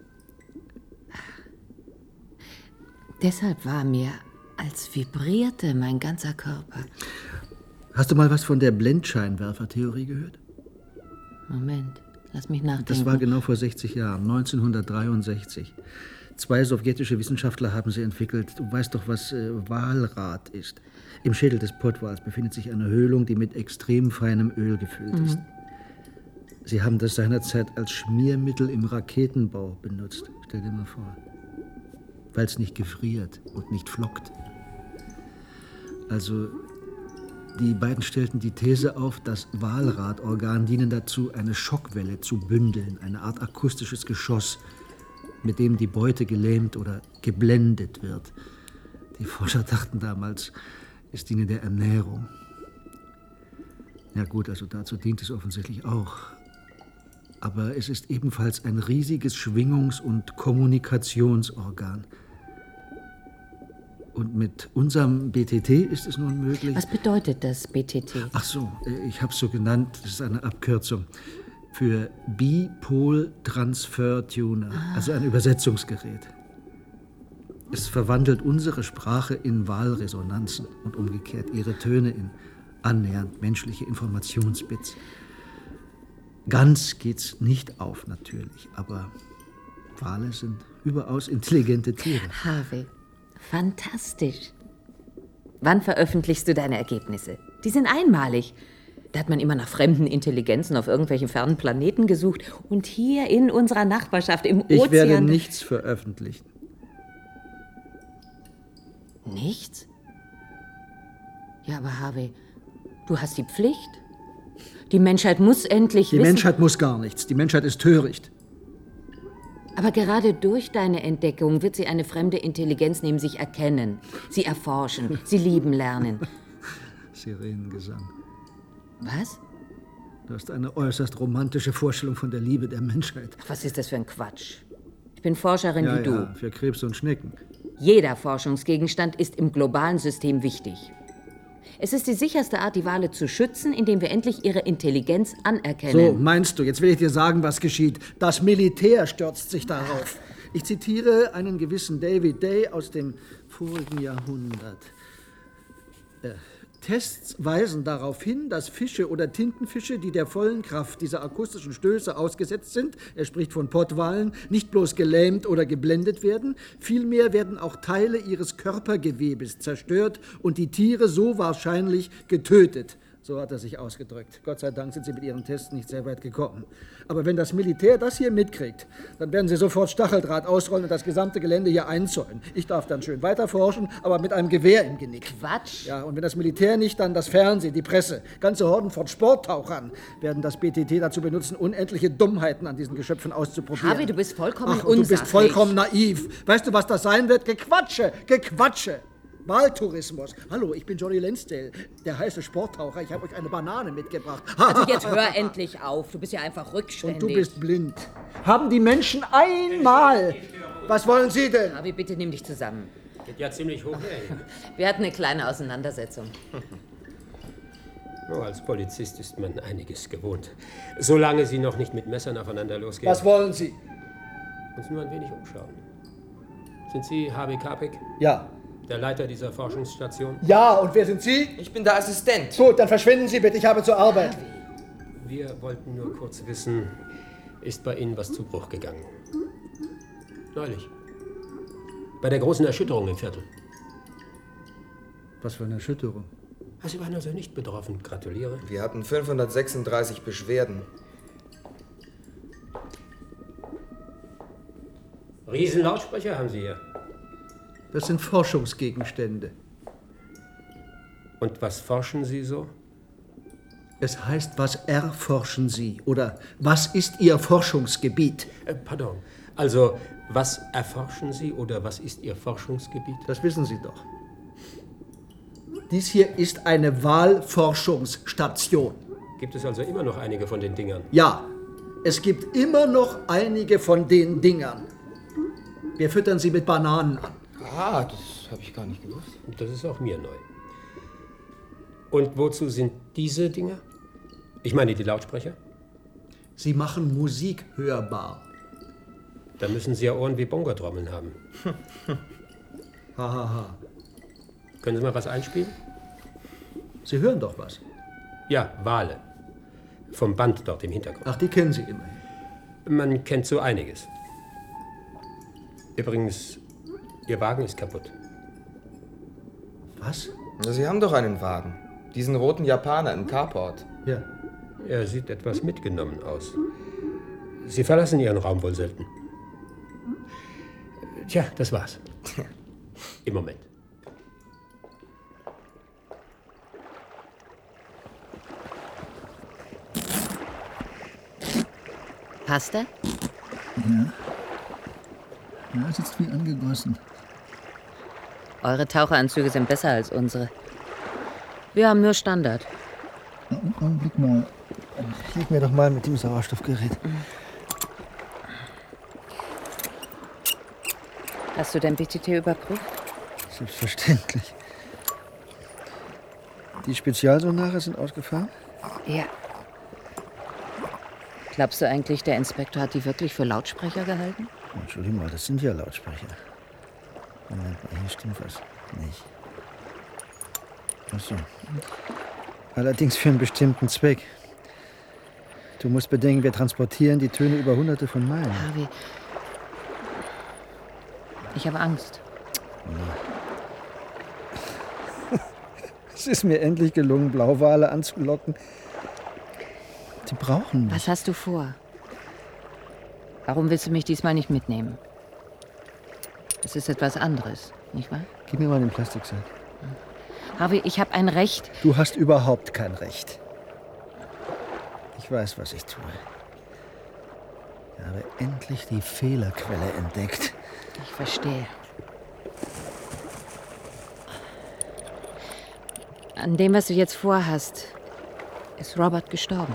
Deshalb war mir, als vibrierte mein ganzer Körper. Hast du mal was von der Blendscheinwerfertheorie gehört? Moment. Lass mich nachdenken. Das war genau vor sechzig Jahren, neunzehnhundertdreiundsechzig. Zwei sowjetische Wissenschaftler haben sie entwickelt. Du weißt doch, was äh, Walrat ist. Im Schädel des Pottwals befindet sich eine Höhlung, die mit extrem feinem Öl gefüllt Mhm. ist. Sie haben das seinerzeit als Schmiermittel im Raketenbau benutzt. Stell dir mal vor. Weil es nicht gefriert und nicht flockt. Also... Die beiden stellten die These auf, das Walratorgan dienen dazu, eine Schockwelle zu bündeln, eine Art akustisches Geschoss, mit dem die Beute gelähmt oder geblendet wird. Die Forscher dachten damals, es diene der Ernährung. Ja gut, also dazu dient es offensichtlich auch. Aber es ist ebenfalls ein riesiges Schwingungs- und Kommunikationsorgan. Und mit unserem B T T ist es nun möglich... Was bedeutet das B T T? Ach so, ich habe es so genannt, das ist eine Abkürzung für Bipol Transfer Tuner, ah. also ein Übersetzungsgerät. Es verwandelt unsere Sprache in Wahlresonanzen und umgekehrt ihre Töne in annähernd menschliche Informationsbits. Ganz geht's nicht auf, natürlich, aber Wale sind überaus intelligente Tiere. Harvey. Fantastisch. Wann veröffentlichst du deine Ergebnisse? Die sind einmalig. Da hat man immer nach fremden Intelligenzen auf irgendwelchen fernen Planeten gesucht. Und hier in unserer Nachbarschaft im Ozean... Ich werde nichts veröffentlichen. Nichts? Ja, aber Harvey, du hast die Pflicht. Die Menschheit muss endlich Die wissen... Menschheit muss gar nichts. Die Menschheit ist töricht. Aber gerade durch deine Entdeckung wird sie eine fremde Intelligenz neben sich erkennen, sie erforschen, sie lieben lernen. Sirenengesang. Was? Du hast eine äußerst romantische Vorstellung von der Liebe der Menschheit. Was ist das für ein Quatsch? Ich bin Forscherin ja, wie du. Ja, für Krebs und Schnecken. Jeder Forschungsgegenstand ist im globalen System wichtig. Es ist die sicherste Art, die Wale zu schützen, indem wir endlich ihre Intelligenz anerkennen. So, meinst du, jetzt will ich dir sagen, was geschieht. Das Militär stürzt sich darauf. Ich zitiere einen gewissen David Day aus dem vorigen Jahrhundert. Äh, Tests weisen darauf hin, dass Fische oder Tintenfische, die der vollen Kraft dieser akustischen Stöße ausgesetzt sind, er spricht von Pottwalen, nicht bloß gelähmt oder geblendet werden, vielmehr werden auch Teile ihres Körpergewebes zerstört und die Tiere so wahrscheinlich getötet. So hat er sich ausgedrückt. Gott sei Dank sind Sie mit Ihren Tests nicht sehr weit gekommen. Aber wenn das Militär das hier mitkriegt, dann werden Sie sofort Stacheldraht ausrollen und das gesamte Gelände hier einzäunen. Ich darf dann schön weiterforschen, aber mit einem Gewehr im Genick. Quatsch. Ja, und wenn das Militär nicht, dann das Fernsehen, die Presse, ganze Horden von Sporttauchern werden das B T T dazu benutzen, unendliche Dummheiten an diesen Geschöpfen auszuprobieren. Harvey, du bist vollkommen Ach, und du bist unsachlich. vollkommen naiv. Weißt du, was das sein wird? Gequatsche, Gequatsche. Wahltourismus. Hallo, ich bin Johnny Lansdale, der heiße Sporttaucher. Ich habe euch eine Banane mitgebracht. Also jetzt hör endlich auf. Du bist ja einfach rückständig. Und du bist blind. Haben die Menschen einmal... Was wollen Sie denn? Harvey, bitte nimm dich zusammen. Geht ja ziemlich hoch her. Wir hatten eine kleine Auseinandersetzung. Nur als Polizist ist man einiges gewohnt. Solange Sie noch nicht mit Messern aufeinander losgehen. Was wollen Sie? Uns nur ein wenig umschauen. Sind Sie Harvey Karpik? Ja. Der Leiter dieser Forschungsstation? Ja, und wer sind Sie? Ich bin der Assistent. Gut, dann verschwinden Sie bitte, ich habe zur Arbeit. Wir wollten nur kurz wissen, ist bei Ihnen was zu Bruch gegangen? Neulich. Bei der großen Erschütterung im Viertel. Was für eine Erschütterung? Sie waren also nicht betroffen. Gratuliere. Wir hatten fünfhundertsechsunddreißig Beschwerden. Riesenlautsprecher haben Sie hier. Das sind Forschungsgegenstände. Und was forschen Sie so? Es heißt, was erforschen Sie? Oder was ist Ihr Forschungsgebiet? Äh, pardon. Also, was erforschen Sie oder was ist Ihr Forschungsgebiet? Das wissen Sie doch. Dies hier ist eine Wahlforschungsstation. Gibt es also immer noch einige von den Dingern? Ja, es gibt immer noch einige von den Dingern. Wir füttern sie mit Bananen an. Ah, das habe ich gar nicht gewusst. Das ist auch mir neu. Und wozu sind diese Dinger? Ich meine die Lautsprecher? Sie machen Musik hörbar. Da müssen Sie ja Ohren wie Bongotrommeln haben. Hahaha. Ha, ha. Können Sie mal was einspielen? Sie hören doch was. Ja, Wale. Vom Band dort im Hintergrund. Ach, die kennen Sie immerhin. Man kennt so einiges. Übrigens, Ihr Wagen ist kaputt. Was? Sie haben doch einen Wagen. Diesen roten Japaner im Carport. Ja. Er sieht etwas mitgenommen aus. Sie verlassen Ihren Raum wohl selten. Tja, das war's. Im Moment. Passt er? Ja. Ja, es ist wie angegossen. Eure Taucheranzüge sind besser als unsere. Wir haben nur Standard. Ja, Augenblick mal. Hilf mir doch mal mit dem Sauerstoffgerät. Hast du dein B T T überprüft? Selbstverständlich. Die Spezialsonare sind ausgefahren? Ja. Glaubst du eigentlich, der Inspektor hat die wirklich für Lautsprecher gehalten? Entschuldigung mal, das sind ja Lautsprecher. Moment mal, hier stimmt was nicht. Ach so. Allerdings für einen bestimmten Zweck. Du musst bedenken, wir transportieren die Töne über hunderte von Meilen. Harvey, ich habe Angst. Es ist mir endlich gelungen, Blauwale anzulocken. Sie brauchen mich. Was hast du vor? Warum willst du mich diesmal nicht mitnehmen? Es ist etwas anderes, nicht wahr? Gib mir mal den Plastiksack. Harvey, ich habe ein Recht. Du hast überhaupt kein Recht. Ich weiß, was ich tue. Ich habe endlich die Fehlerquelle entdeckt. Ich verstehe. An dem, was du jetzt vorhast, ist Robert gestorben.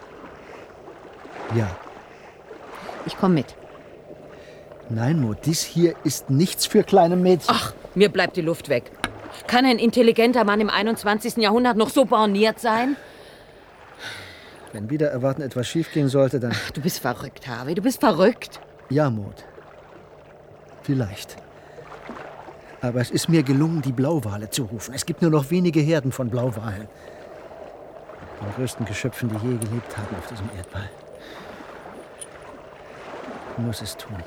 Ja. Ich komme mit. Nein, Mo, dies hier ist nichts für kleine Mädchen. Ach, mir bleibt die Luft weg. Kann ein intelligenter Mann im einundzwanzigsten Jahrhundert noch so borniert sein? Wenn wieder erwarten etwas schiefgehen sollte, dann... Ach, du bist verrückt, Harvey, du bist verrückt. Ja, Maud. Vielleicht. Aber es ist mir gelungen, die Blauwale zu rufen. Es gibt nur noch wenige Herden von Blauwalen. Den größten Geschöpfen, die je gelebt haben auf diesem Erdball. Ich muss es tun.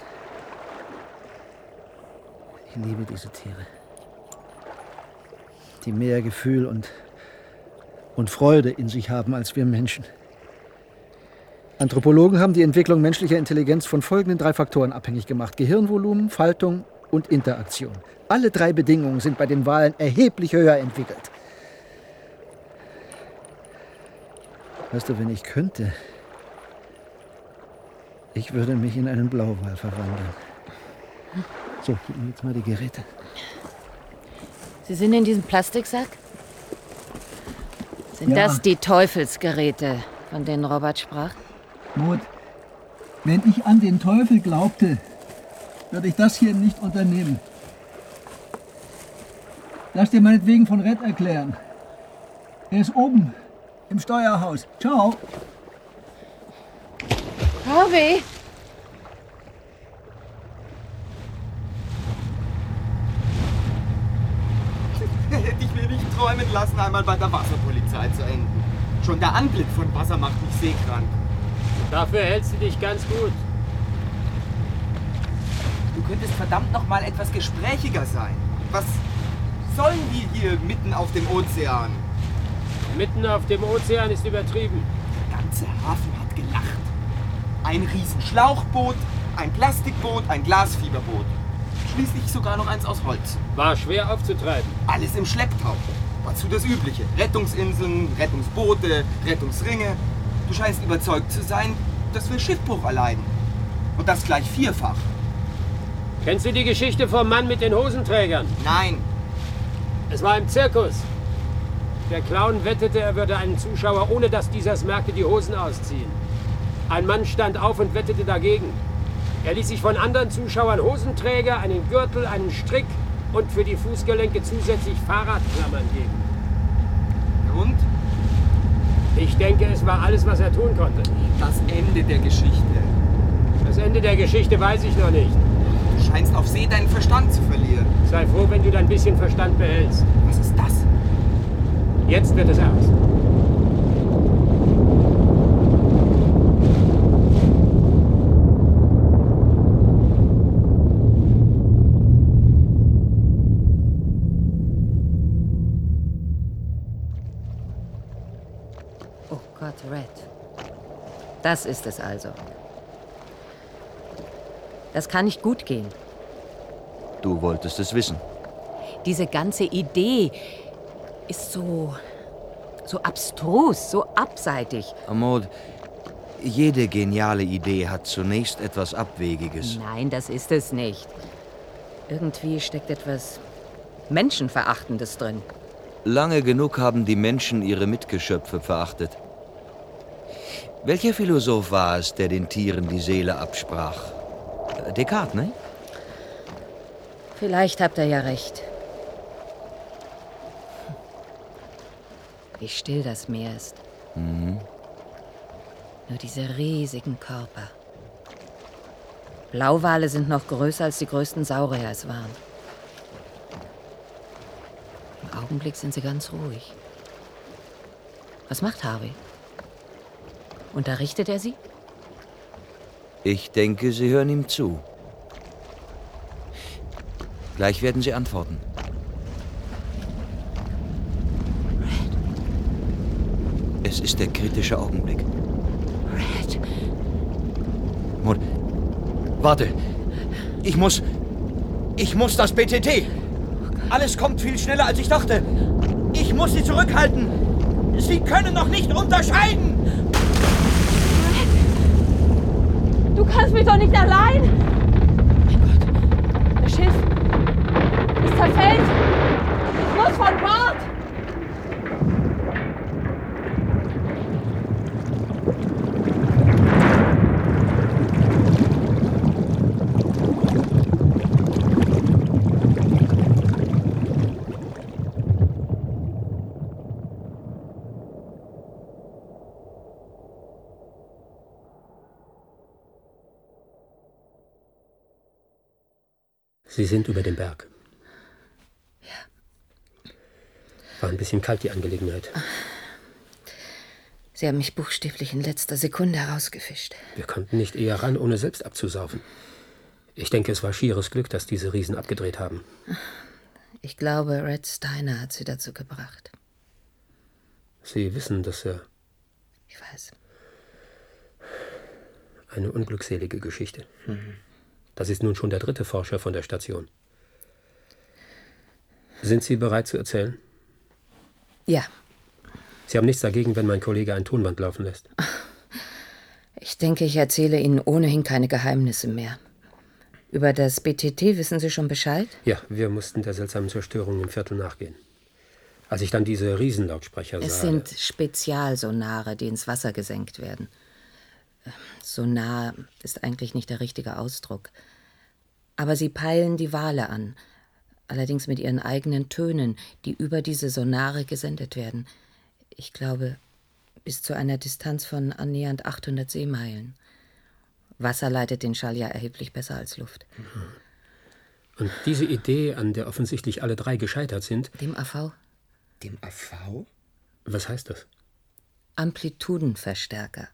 Ich liebe diese Tiere. Die mehr Gefühl und und Freude in sich haben als wir Menschen. Anthropologen haben die Entwicklung menschlicher Intelligenz von folgenden drei Faktoren abhängig gemacht: Gehirnvolumen, Faltung und Interaktion. Alle drei Bedingungen sind bei den Walen erheblich höher entwickelt. Weißt du, wenn ich könnte, ich würde mich in einen Blauwal verwandeln. So, gib mir jetzt mal die Geräte. Sie sind in diesem Plastiksack? Sind Ja. das die Teufelsgeräte, von denen Robert sprach? Maud, wenn ich an den Teufel glaubte, würde ich das hier nicht unternehmen. Lass dir meinetwegen von Red erklären. Er ist oben im Steuerhaus. Ciao. Harvey! Hätte ich mir nicht träumen lassen, einmal bei der Wasserpolizei zu enden. Schon der Anblick von Wasser macht mich seekrank. Dafür hältst du dich ganz gut. Du könntest verdammt noch mal etwas gesprächiger sein. Was sollen wir hier mitten auf dem Ozean? Mitten auf dem Ozean ist übertrieben. Der ganze Hafen hat gelacht. Ein Riesenschlauchboot, ein Plastikboot, ein Glasfiberboot. Schließlich sogar noch eins aus Holz. War schwer aufzutreiben. Alles im Schlepptau. Dazu das Übliche. Rettungsinseln, Rettungsboote, Rettungsringe. Du scheinst überzeugt zu sein, dass wir Schiffbruch erleiden. Und das gleich vierfach. Kennst du die Geschichte vom Mann mit den Hosenträgern? Nein. Es war im Zirkus. Der Clown wettete, er würde einen Zuschauer, ohne dass dieser es merkte, die Hosen ausziehen. Ein Mann stand auf und wettete dagegen. Er ließ sich von anderen Zuschauern Hosenträger, einen Gürtel, einen Strick und für die Fußgelenke zusätzlich Fahrradklammern geben. Und? Ich denke, es war alles, was er tun konnte. Das Ende der Geschichte. Das Ende der Geschichte weiß ich noch nicht. Du scheinst auf See deinen Verstand zu verlieren. Sei froh, wenn du dein bisschen Verstand behältst. Was ist das? Jetzt wird es ernst. Oh Gott, Red. Das ist es also. Das kann nicht gut gehen. Du wolltest es wissen. Diese ganze Idee ist so, so abstrus, so abseitig. Maud, jede geniale Idee hat zunächst etwas Abwegiges. Nein, das ist es nicht. Irgendwie steckt etwas Menschenverachtendes drin. Lange genug haben die Menschen ihre Mitgeschöpfe verachtet. Welcher Philosoph war es, der den Tieren die Seele absprach? Descartes, ne? Vielleicht habt ihr ja recht. Wie still das Meer ist. Mhm. Nur diese riesigen Körper. Blauwale sind noch größer, als die größten Saurier es waren. Im Augenblick sind sie ganz ruhig. Was macht Harvey? Unterrichtet er sie? Ich denke, Sie hören ihm zu. Gleich werden Sie antworten. Es ist der kritische Augenblick. Red. Maud, warte. Ich muss... Ich muss das B T T. Alles kommt viel schneller, als ich dachte. Ich muss Sie zurückhalten. Sie können noch nicht unterscheiden. Du kannst mich doch nicht allein! Mein Gott, das Schiff! Es zerfällt! Ich muss von Bord! Sie sind über dem Berg. Ja. War ein bisschen kalt, die Angelegenheit. Sie haben mich buchstäblich in letzter Sekunde herausgefischt. Wir konnten nicht eher ran, ohne selbst abzusaufen. Ich denke, es war schieres Glück, dass diese Riesen abgedreht haben. Ich glaube, Red Steiner hat sie dazu gebracht. Sie wissen, dass er... Ich weiß. Eine unglückselige Geschichte. Mhm. Das ist nun schon der dritte Forscher von der Station. Sind Sie bereit zu erzählen? Ja. Sie haben nichts dagegen, wenn mein Kollege ein Tonband laufen lässt? Ich denke, ich erzähle Ihnen ohnehin keine Geheimnisse mehr. Über das B T T wissen Sie schon Bescheid? Ja, wir mussten der seltsamen Zerstörung im Viertel nachgehen. Als ich dann diese Riesenlautsprecher sah... Es sind Spezialsonare, die ins Wasser gesenkt werden. Sonar ist eigentlich nicht der richtige Ausdruck. Aber sie peilen die Wale an, allerdings mit ihren eigenen Tönen, die über diese Sonare gesendet werden. Ich glaube, bis zu einer Distanz von annähernd achthundert Seemeilen. Wasser leitet den Schall ja erheblich besser als Luft. Und diese Idee, an der offensichtlich alle drei gescheitert sind... Dem A V? Dem A V? Was heißt das? Amplitudenverstärker.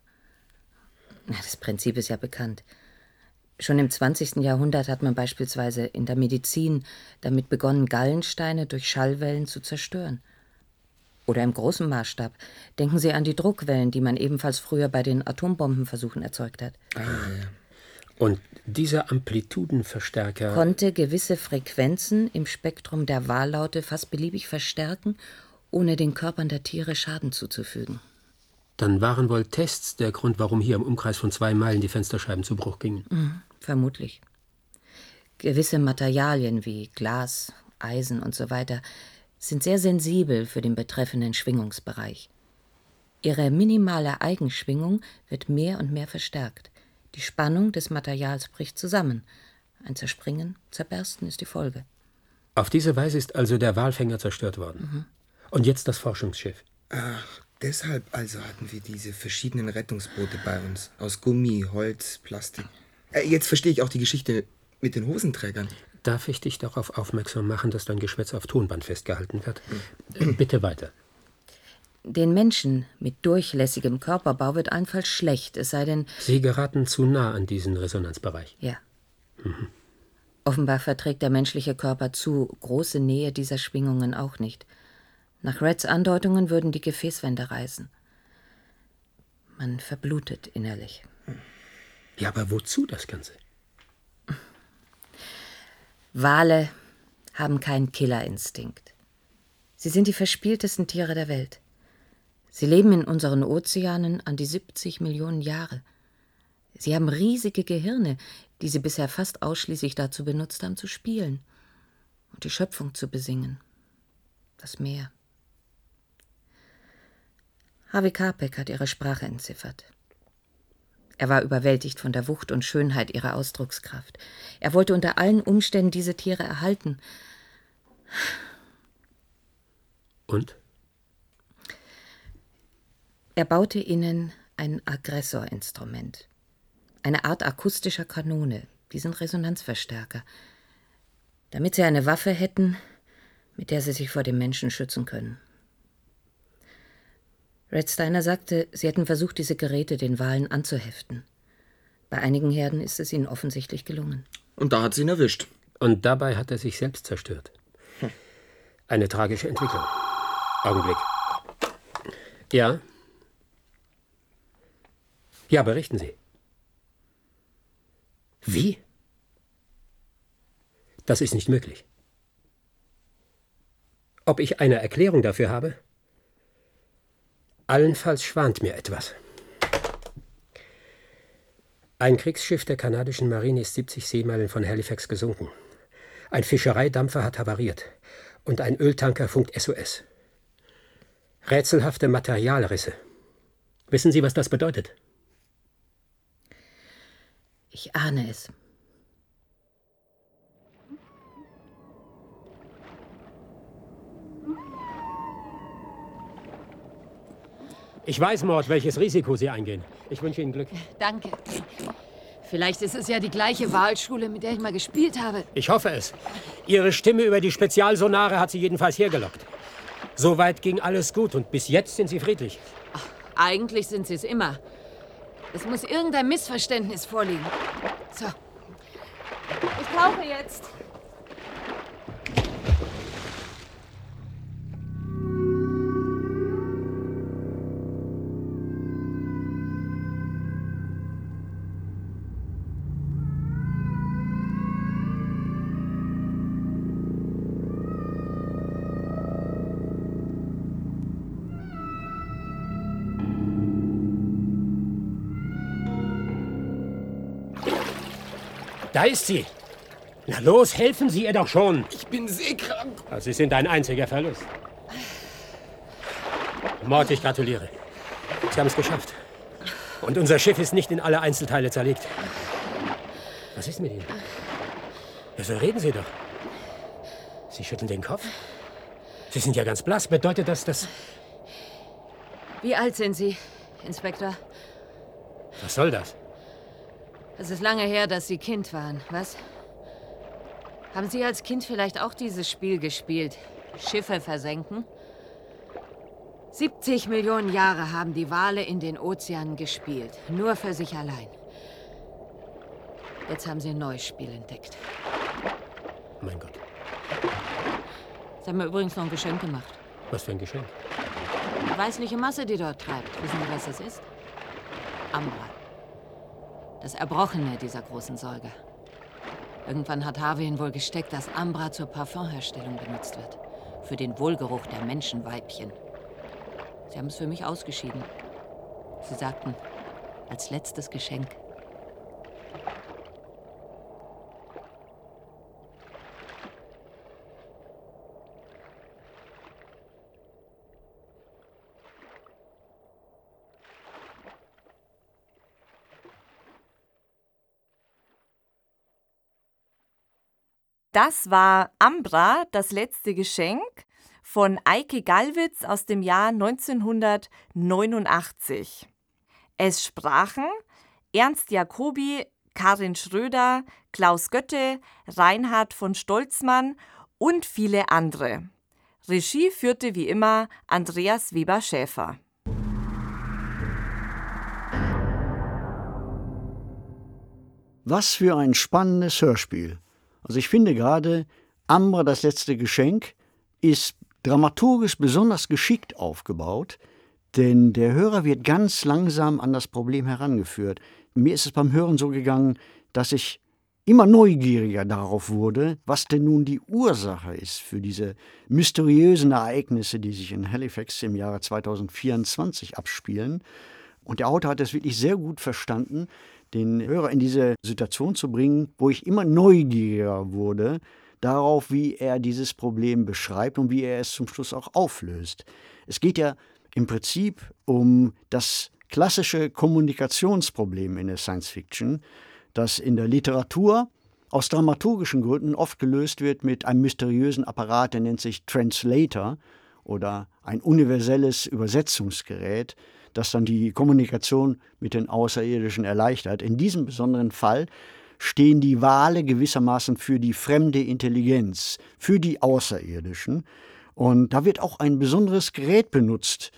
Das Prinzip ist ja bekannt. Schon im zwanzigsten Jahrhundert hat man beispielsweise in der Medizin damit begonnen, Gallensteine durch Schallwellen zu zerstören. Oder im großen Maßstab. Denken Sie an die Druckwellen, die man ebenfalls früher bei den Atombombenversuchen erzeugt hat. Ah, ja. Und dieser Amplitudenverstärker... konnte gewisse Frequenzen im Spektrum der Wahllaute fast beliebig verstärken, ohne den Körpern der Tiere Schaden zuzufügen. Dann waren wohl Tests der Grund, warum hier im Umkreis von zwei Meilen die Fensterscheiben zu Bruch gingen. Mhm, vermutlich. Gewisse Materialien wie Glas, Eisen und so weiter sind sehr sensibel für den betreffenden Schwingungsbereich. Ihre minimale Eigenschwingung wird mehr und mehr verstärkt. Die Spannung des Materials bricht zusammen. Ein Zerspringen, Zerbersten ist die Folge. Auf diese Weise ist also der Walfänger zerstört worden. Mhm. Und jetzt das Forschungsschiff. Ach, deshalb also hatten wir diese verschiedenen Rettungsboote bei uns. Aus Gummi, Holz, Plastik. Äh, jetzt verstehe ich auch die Geschichte mit den Hosenträgern. Darf ich dich darauf aufmerksam machen, dass dein Geschwätz auf Tonband festgehalten wird? Mhm. Bitte weiter. Den Menschen mit durchlässigem Körperbau wird allenfalls schlecht, es sei denn... Sie geraten zu nah an diesen Resonanzbereich. Ja. Mhm. Offenbar verträgt der menschliche Körper zu große Nähe dieser Schwingungen auch nicht. Nach Reds Andeutungen würden die Gefäßwände reißen. Man verblutet innerlich. Ja, aber wozu das Ganze? Wale haben keinen Killerinstinkt. Sie sind die verspieltesten Tiere der Welt. Sie leben in unseren Ozeanen an die siebzig Millionen Jahre. Sie haben riesige Gehirne, die sie bisher fast ausschließlich dazu benutzt haben, zu spielen und die Schöpfung zu besingen. Das Meer. Harvey Karpek hat ihre Sprache entziffert. Er war überwältigt von der Wucht und Schönheit ihrer Ausdruckskraft. Er wollte unter allen Umständen diese Tiere erhalten. Und? Er baute ihnen ein Aggressorinstrument. Eine Art akustischer Kanone, diesen Resonanzverstärker. Damit sie eine Waffe hätten, mit der sie sich vor dem Menschen schützen können. Red Steiner sagte, sie hätten versucht, diese Geräte den Walen anzuheften. Bei einigen Herden ist es ihnen offensichtlich gelungen. Und da hat sie ihn erwischt. Und dabei hat er sich selbst zerstört. Eine tragische Entwicklung. Augenblick. Ja? Ja, berichten Sie. Wie? Das ist nicht möglich. Ob ich eine Erklärung dafür habe? Allenfalls schwant mir etwas. Ein Kriegsschiff der kanadischen Marine ist siebzig Seemeilen von Halifax gesunken. Ein Fischereidampfer hat havariert und ein Öltanker funkt S O S. Rätselhafte Materialrisse. Wissen Sie, was das bedeutet? Ich ahne es. Ich weiß, Mord, welches Risiko Sie eingehen. Ich wünsche Ihnen Glück. Danke. Vielleicht ist es ja die gleiche Wahlschule, mit der ich mal gespielt habe. Ich hoffe es. Ihre Stimme über die Spezialsonare hat Sie jedenfalls hergelockt. Soweit ging alles gut und bis jetzt sind Sie friedlich. Ach, eigentlich sind sie es immer. Es muss irgendein Missverständnis vorliegen. So. Ich tauche jetzt. Da ist sie. Na los, helfen Sie ihr doch schon. Ich bin seekrank. Sie sind ein einziger Verlust. Mord, ich gratuliere. Sie haben es geschafft. Und unser Schiff ist nicht in alle Einzelteile zerlegt. Was ist mit Ihnen? Ja, so reden Sie doch. Sie schütteln den Kopf? Sie sind ja ganz blass. Bedeutet das, dass... Wie alt sind Sie, Inspektor? Was soll das? Es ist lange her, dass Sie Kind waren, was? Haben Sie als Kind vielleicht auch dieses Spiel gespielt? Schiffe versenken? siebzig Millionen Jahre haben die Wale in den Ozeanen gespielt. Nur für sich allein. Jetzt haben Sie ein neues Spiel entdeckt. Mein Gott. Sie haben mir übrigens noch ein Geschenk gemacht. Was für ein Geschenk? Die weißliche Masse, die dort treibt. Wissen Sie, was das ist? Ambra. Das Erbrochene dieser großen Säuger. Irgendwann hat Harvey ihn wohl gesteckt, dass Ambra zur Parfumherstellung benutzt wird. Für den Wohlgeruch der Menschenweibchen. Sie haben es für mich ausgeschieden. Sie sagten, als letztes Geschenk. Das war Ambra, das letzte Geschenk von Eike Gallwitz aus dem Jahr neunzehnhundertneunundachtzig. Es sprachen Ernst Jacobi, Karin Schröder, Klaus Götte, Reinhard von Stolzmann und viele andere. Regie führte wie immer Andreas Weber-Schäfer. Was für ein spannendes Hörspiel. Also ich finde gerade, Ambra, das letzte Geschenk, ist dramaturgisch besonders geschickt aufgebaut, denn der Hörer wird ganz langsam an das Problem herangeführt. Mir ist es beim Hören so gegangen, dass ich immer neugieriger darauf wurde, was denn nun die Ursache ist für diese mysteriösen Ereignisse, die sich in Halifax im Jahre zweitausendvierundzwanzig abspielen. Und der Autor hat es wirklich sehr gut verstanden, den Hörer in diese Situation zu bringen, wo ich immer neugieriger wurde, darauf, wie er dieses Problem beschreibt und wie er es zum Schluss auch auflöst. Es geht ja im Prinzip um das klassische Kommunikationsproblem in der Science Fiction, das in der Literatur aus dramaturgischen Gründen oft gelöst wird mit einem mysteriösen Apparat, der nennt sich Translator oder ein universelles Übersetzungsgerät, das dann die Kommunikation mit den Außerirdischen erleichtert. In diesem besonderen Fall stehen die Wale gewissermaßen für die fremde Intelligenz, für die Außerirdischen. Und da wird auch ein besonderes Gerät benutzt,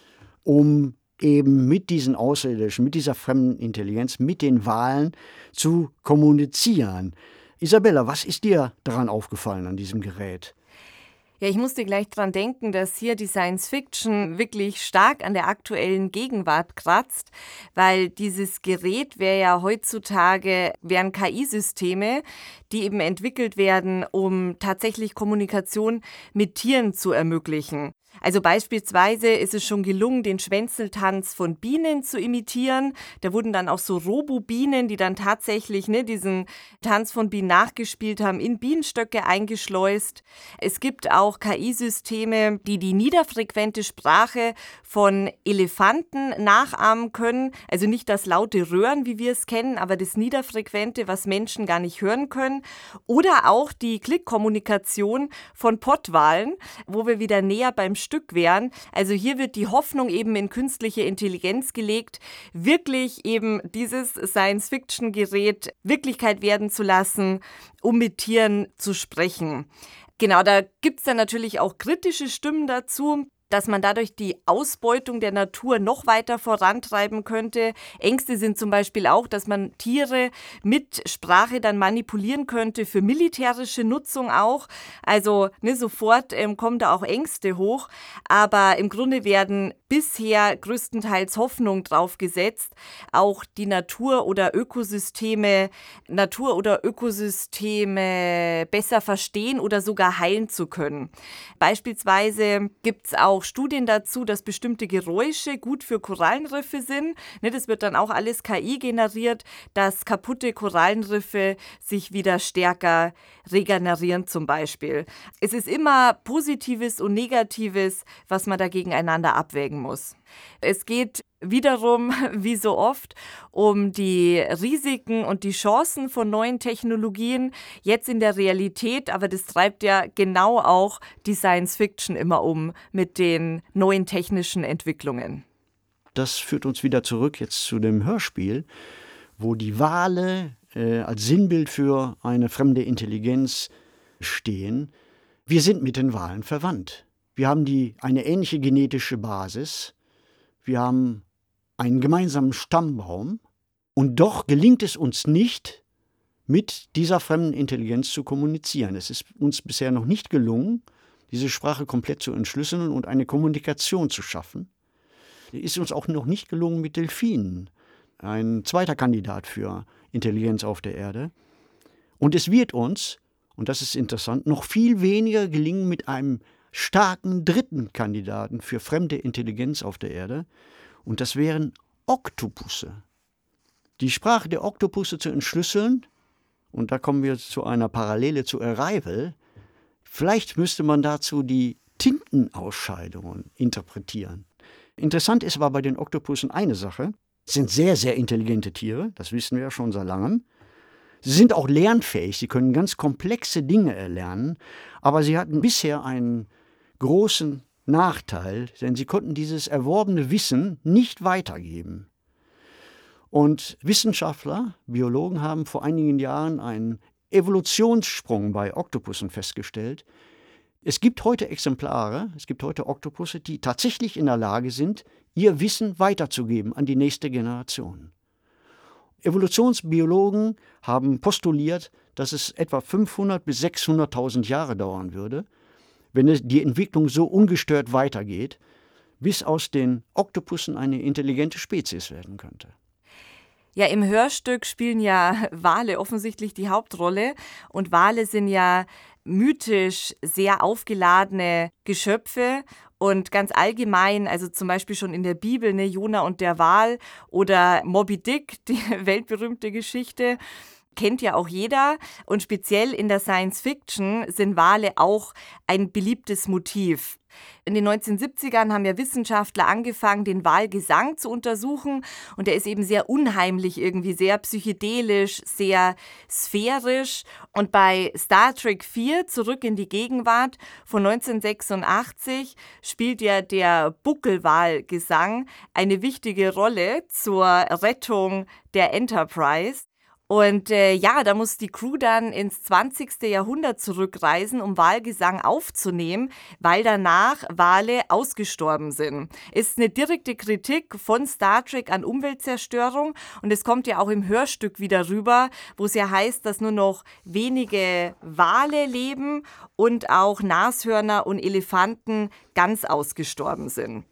um eben mit diesen Außerirdischen, mit dieser fremden Intelligenz, mit den Walen zu kommunizieren. Isabella, was ist dir daran aufgefallen an diesem Gerät? Ja, ich musste gleich dran denken, dass hier die Science-Fiction wirklich stark an der aktuellen Gegenwart kratzt, weil dieses Gerät wäre ja heutzutage, wären K I-Systeme, die eben entwickelt werden, um tatsächlich Kommunikation mit Tieren zu ermöglichen. Also beispielsweise ist es schon gelungen, den Schwänzeltanz von Bienen zu imitieren. Da wurden dann auch so Robo-Bienen, die dann tatsächlich ne, diesen Tanz von Bienen nachgespielt haben, in Bienenstöcke eingeschleust. Es gibt auch K I-Systeme, die die niederfrequente Sprache von Elefanten nachahmen können. Also nicht das laute Röhren, wie wir es kennen, aber das niederfrequente, was Menschen gar nicht hören können. Oder auch die Klickkommunikation von Pottwalen, wo wir wieder näher beim Stück wären. Also hier wird die Hoffnung eben in künstliche Intelligenz gelegt, wirklich eben dieses Science-Fiction-Gerät Wirklichkeit werden zu lassen, um mit Tieren zu sprechen. Genau, da gibt es dann natürlich auch kritische Stimmen dazu, dass man dadurch die Ausbeutung der Natur noch weiter vorantreiben könnte. Ängste sind zum Beispiel auch, dass man Tiere mit Sprache dann manipulieren könnte, für militärische Nutzung auch. Also ne, sofort ähm, kommen da auch Ängste hoch. Aber im Grunde werden bisher größtenteils Hoffnung drauf gesetzt, auch die Natur oder Ökosysteme, Natur oder Ökosysteme besser verstehen oder sogar heilen zu können. Beispielsweise gibt es auch auch Studien dazu, dass bestimmte Geräusche gut für Korallenriffe sind. Ne, das wird dann auch alles K I generiert, dass kaputte Korallenriffe sich wieder stärker regenerieren zum Beispiel. Es ist immer Positives und Negatives, was man da gegeneinander abwägen muss. Es geht wiederum, wie so oft, um die Risiken und die Chancen von neuen Technologien jetzt in der Realität, aber das treibt ja genau auch die Science Fiction immer um mit den neuen technischen Entwicklungen. Das führt uns wieder zurück jetzt zu dem Hörspiel, wo die Wale äh, als Sinnbild für eine fremde Intelligenz stehen. Wir sind mit den Walen verwandt. Wir haben die, eine ähnliche genetische Basis. Wir haben einen gemeinsamen Stammbaum. Und doch gelingt es uns nicht, mit dieser fremden Intelligenz zu kommunizieren. Es ist uns bisher noch nicht gelungen, diese Sprache komplett zu entschlüsseln und eine Kommunikation zu schaffen. Es ist uns auch noch nicht gelungen mit Delfinen, ein zweiter Kandidat für Intelligenz auf der Erde. Und es wird uns, und das ist interessant, noch viel weniger gelingen mit einem starken dritten Kandidaten für fremde Intelligenz auf der Erde. Und das wären Oktopusse. Die Sprache der Oktopusse zu entschlüsseln, und da kommen wir zu einer Parallele zu Arrival, vielleicht müsste man dazu die Tintenausscheidungen interpretieren. Interessant ist aber bei den Oktopussen eine Sache. Sie sind sehr, sehr intelligente Tiere, das wissen wir ja schon seit langem. Sie sind auch lernfähig, sie können ganz komplexe Dinge erlernen, aber sie hatten bisher einen großen Nachteil, denn sie konnten dieses erworbene Wissen nicht weitergeben. Und Wissenschaftler, Biologen haben vor einigen Jahren einen Evolutionssprung bei Oktopussen festgestellt. Es gibt heute Exemplare, es gibt heute Oktopusse, die tatsächlich in der Lage sind, ihr Wissen weiterzugeben an die nächste Generation. Evolutionsbiologen haben postuliert, dass es etwa fünfhundert bis sechshunderttausend Jahre dauern würde, wenn es die Entwicklung so ungestört weitergeht, bis aus den Oktopussen eine intelligente Spezies werden könnte. Ja, im Hörstück spielen ja Wale offensichtlich die Hauptrolle. Und Wale sind ja mythisch sehr aufgeladene Geschöpfe. Und ganz allgemein, also zum Beispiel schon in der Bibel, ne, Jona und der Wal oder Moby Dick, die weltberühmte Geschichte, kennt ja auch jeder. Und speziell in der Science Fiction sind Wale auch ein beliebtes Motiv. In den neunzehnhundertsiebzigern haben ja Wissenschaftler angefangen, den Walgesang zu untersuchen. Und der ist eben sehr unheimlich, irgendwie sehr psychedelisch, sehr sphärisch. Und bei Star Trek vier, Zurück in die Gegenwart von neunzehnhundertsechsundachtzig, spielt ja der Buckelwalgesang eine wichtige Rolle zur Rettung der Enterprise. Und äh, ja, da muss die Crew dann ins zwanzigste Jahrhundert zurückreisen, um Walgesang aufzunehmen, weil danach Wale ausgestorben sind. Ist eine direkte Kritik von Star Trek an Umweltzerstörung und es kommt ja auch im Hörstück wieder rüber, wo es ja heißt, dass nur noch wenige Wale leben und auch Nashörner und Elefanten ganz ausgestorben sind.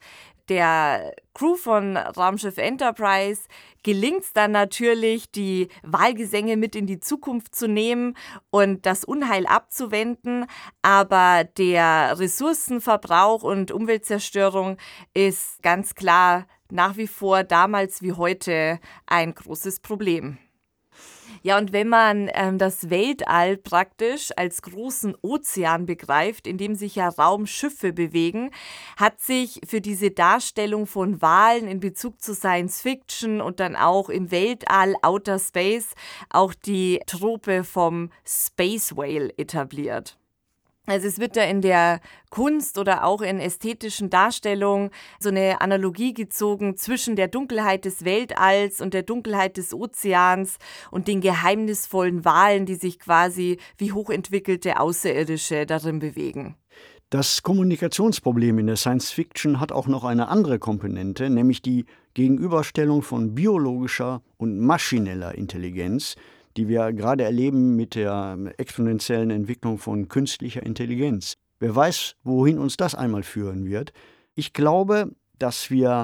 Der Crew von Raumschiff Enterprise gelingt es dann natürlich, die Walgesänge mit in die Zukunft zu nehmen und das Unheil abzuwenden. Aber der Ressourcenverbrauch und Umweltzerstörung ist ganz klar nach wie vor damals wie heute ein großes Problem. Ja, und wenn man ähm, das Weltall praktisch als großen Ozean begreift, in dem sich ja Raumschiffe bewegen, hat sich für diese Darstellung von Walen in Bezug zu Science Fiction und dann auch im Weltall, Outer Space, auch die Trope vom Space Whale etabliert. Also es wird da in der Kunst oder auch in ästhetischen Darstellungen so eine Analogie gezogen zwischen der Dunkelheit des Weltalls und der Dunkelheit des Ozeans und den geheimnisvollen Walen, die sich quasi wie hochentwickelte Außerirdische darin bewegen. Das Kommunikationsproblem in der Science Fiction hat auch noch eine andere Komponente, nämlich die Gegenüberstellung von biologischer und maschineller Intelligenz, die wir gerade erleben mit der exponentiellen Entwicklung von künstlicher Intelligenz. Wer weiß, wohin uns das einmal führen wird. Ich glaube, dass wir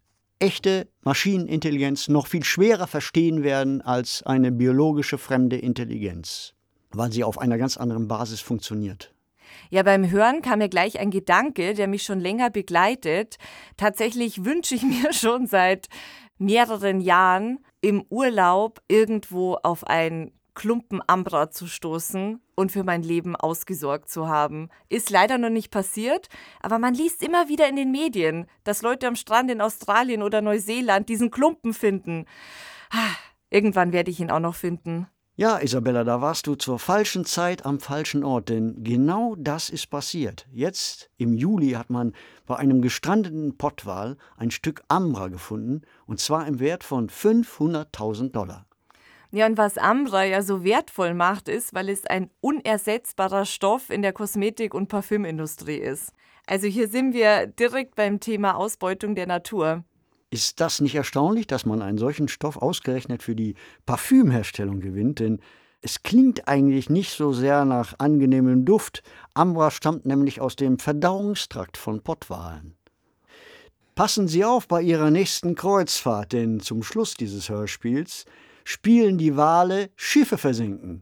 echte Maschinenintelligenz noch viel schwerer verstehen werden als eine biologische fremde Intelligenz, weil sie auf einer ganz anderen Basis funktioniert. Ja, beim Hören kam mir gleich ein Gedanke, der mich schon länger begleitet. Tatsächlich wünsche ich mir schon seit mehreren Jahren im Urlaub irgendwo auf ein Klumpen Ambra zu stoßen und für mein Leben ausgesorgt zu haben. Ist leider noch nicht passiert, aber man liest immer wieder in den Medien, dass Leute am Strand in Australien oder Neuseeland diesen Klumpen finden. Irgendwann werde ich ihn auch noch finden. Ja, Isabella, da warst du zur falschen Zeit am falschen Ort, denn genau das ist passiert. Jetzt, im Juli, hat man bei einem gestrandeten Pottwal ein Stück Ambra gefunden, und zwar im Wert von fünfhunderttausend Dollar. Ja, und was Ambra ja so wertvoll macht, ist, weil es ein unersetzbarer Stoff in der Kosmetik- und Parfümindustrie ist. Also hier sind wir direkt beim Thema Ausbeutung der Natur. Ist das nicht erstaunlich, dass man einen solchen Stoff ausgerechnet für die Parfümherstellung gewinnt? Denn es klingt eigentlich nicht so sehr nach angenehmem Duft. Ambra stammt nämlich aus dem Verdauungstrakt von Pottwalen. Passen Sie auf bei Ihrer nächsten Kreuzfahrt, denn zum Schluss dieses Hörspiels spielen die Wale Schiffe versinken.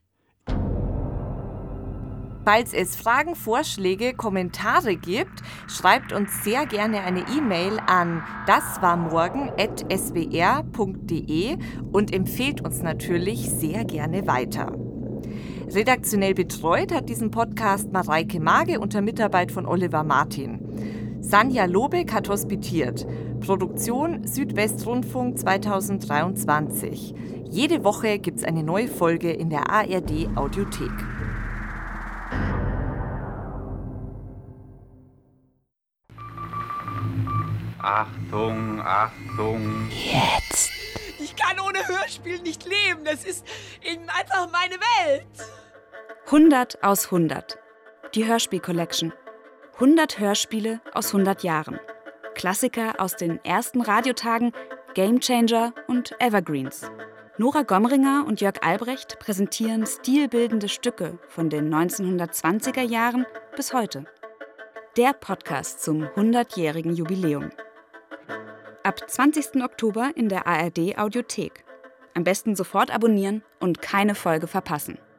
Falls es Fragen, Vorschläge, Kommentare gibt, schreibt uns sehr gerne eine E-Mail an daswarmorgen at s w r punkt d e und empfehlt uns natürlich sehr gerne weiter. Redaktionell betreut hat diesen Podcast Mareike Mage unter Mitarbeit von Oliver Martin. Sanja Lobeck hat hospitiert. Produktion Südwestrundfunk zweitausenddreiundzwanzig. Jede Woche gibt es eine neue Folge in der A R D Audiothek. Achtung, Achtung. Jetzt. Ich kann ohne Hörspiel nicht leben. Das ist eben einfach meine Welt. hundert aus hundert. Die Hörspiel-Collection. hundert Hörspiele aus hundert Jahren. Klassiker aus den ersten Radiotagen, Gamechanger und Evergreens. Nora Gomringer und Jörg Albrecht präsentieren stilbildende Stücke von den neunzehnhundertzwanziger Jahren bis heute. Der Podcast zum hundertjährigen Jubiläum. Ab zwanzigsten Oktober in der A R D Audiothek. Am besten sofort abonnieren und keine Folge verpassen.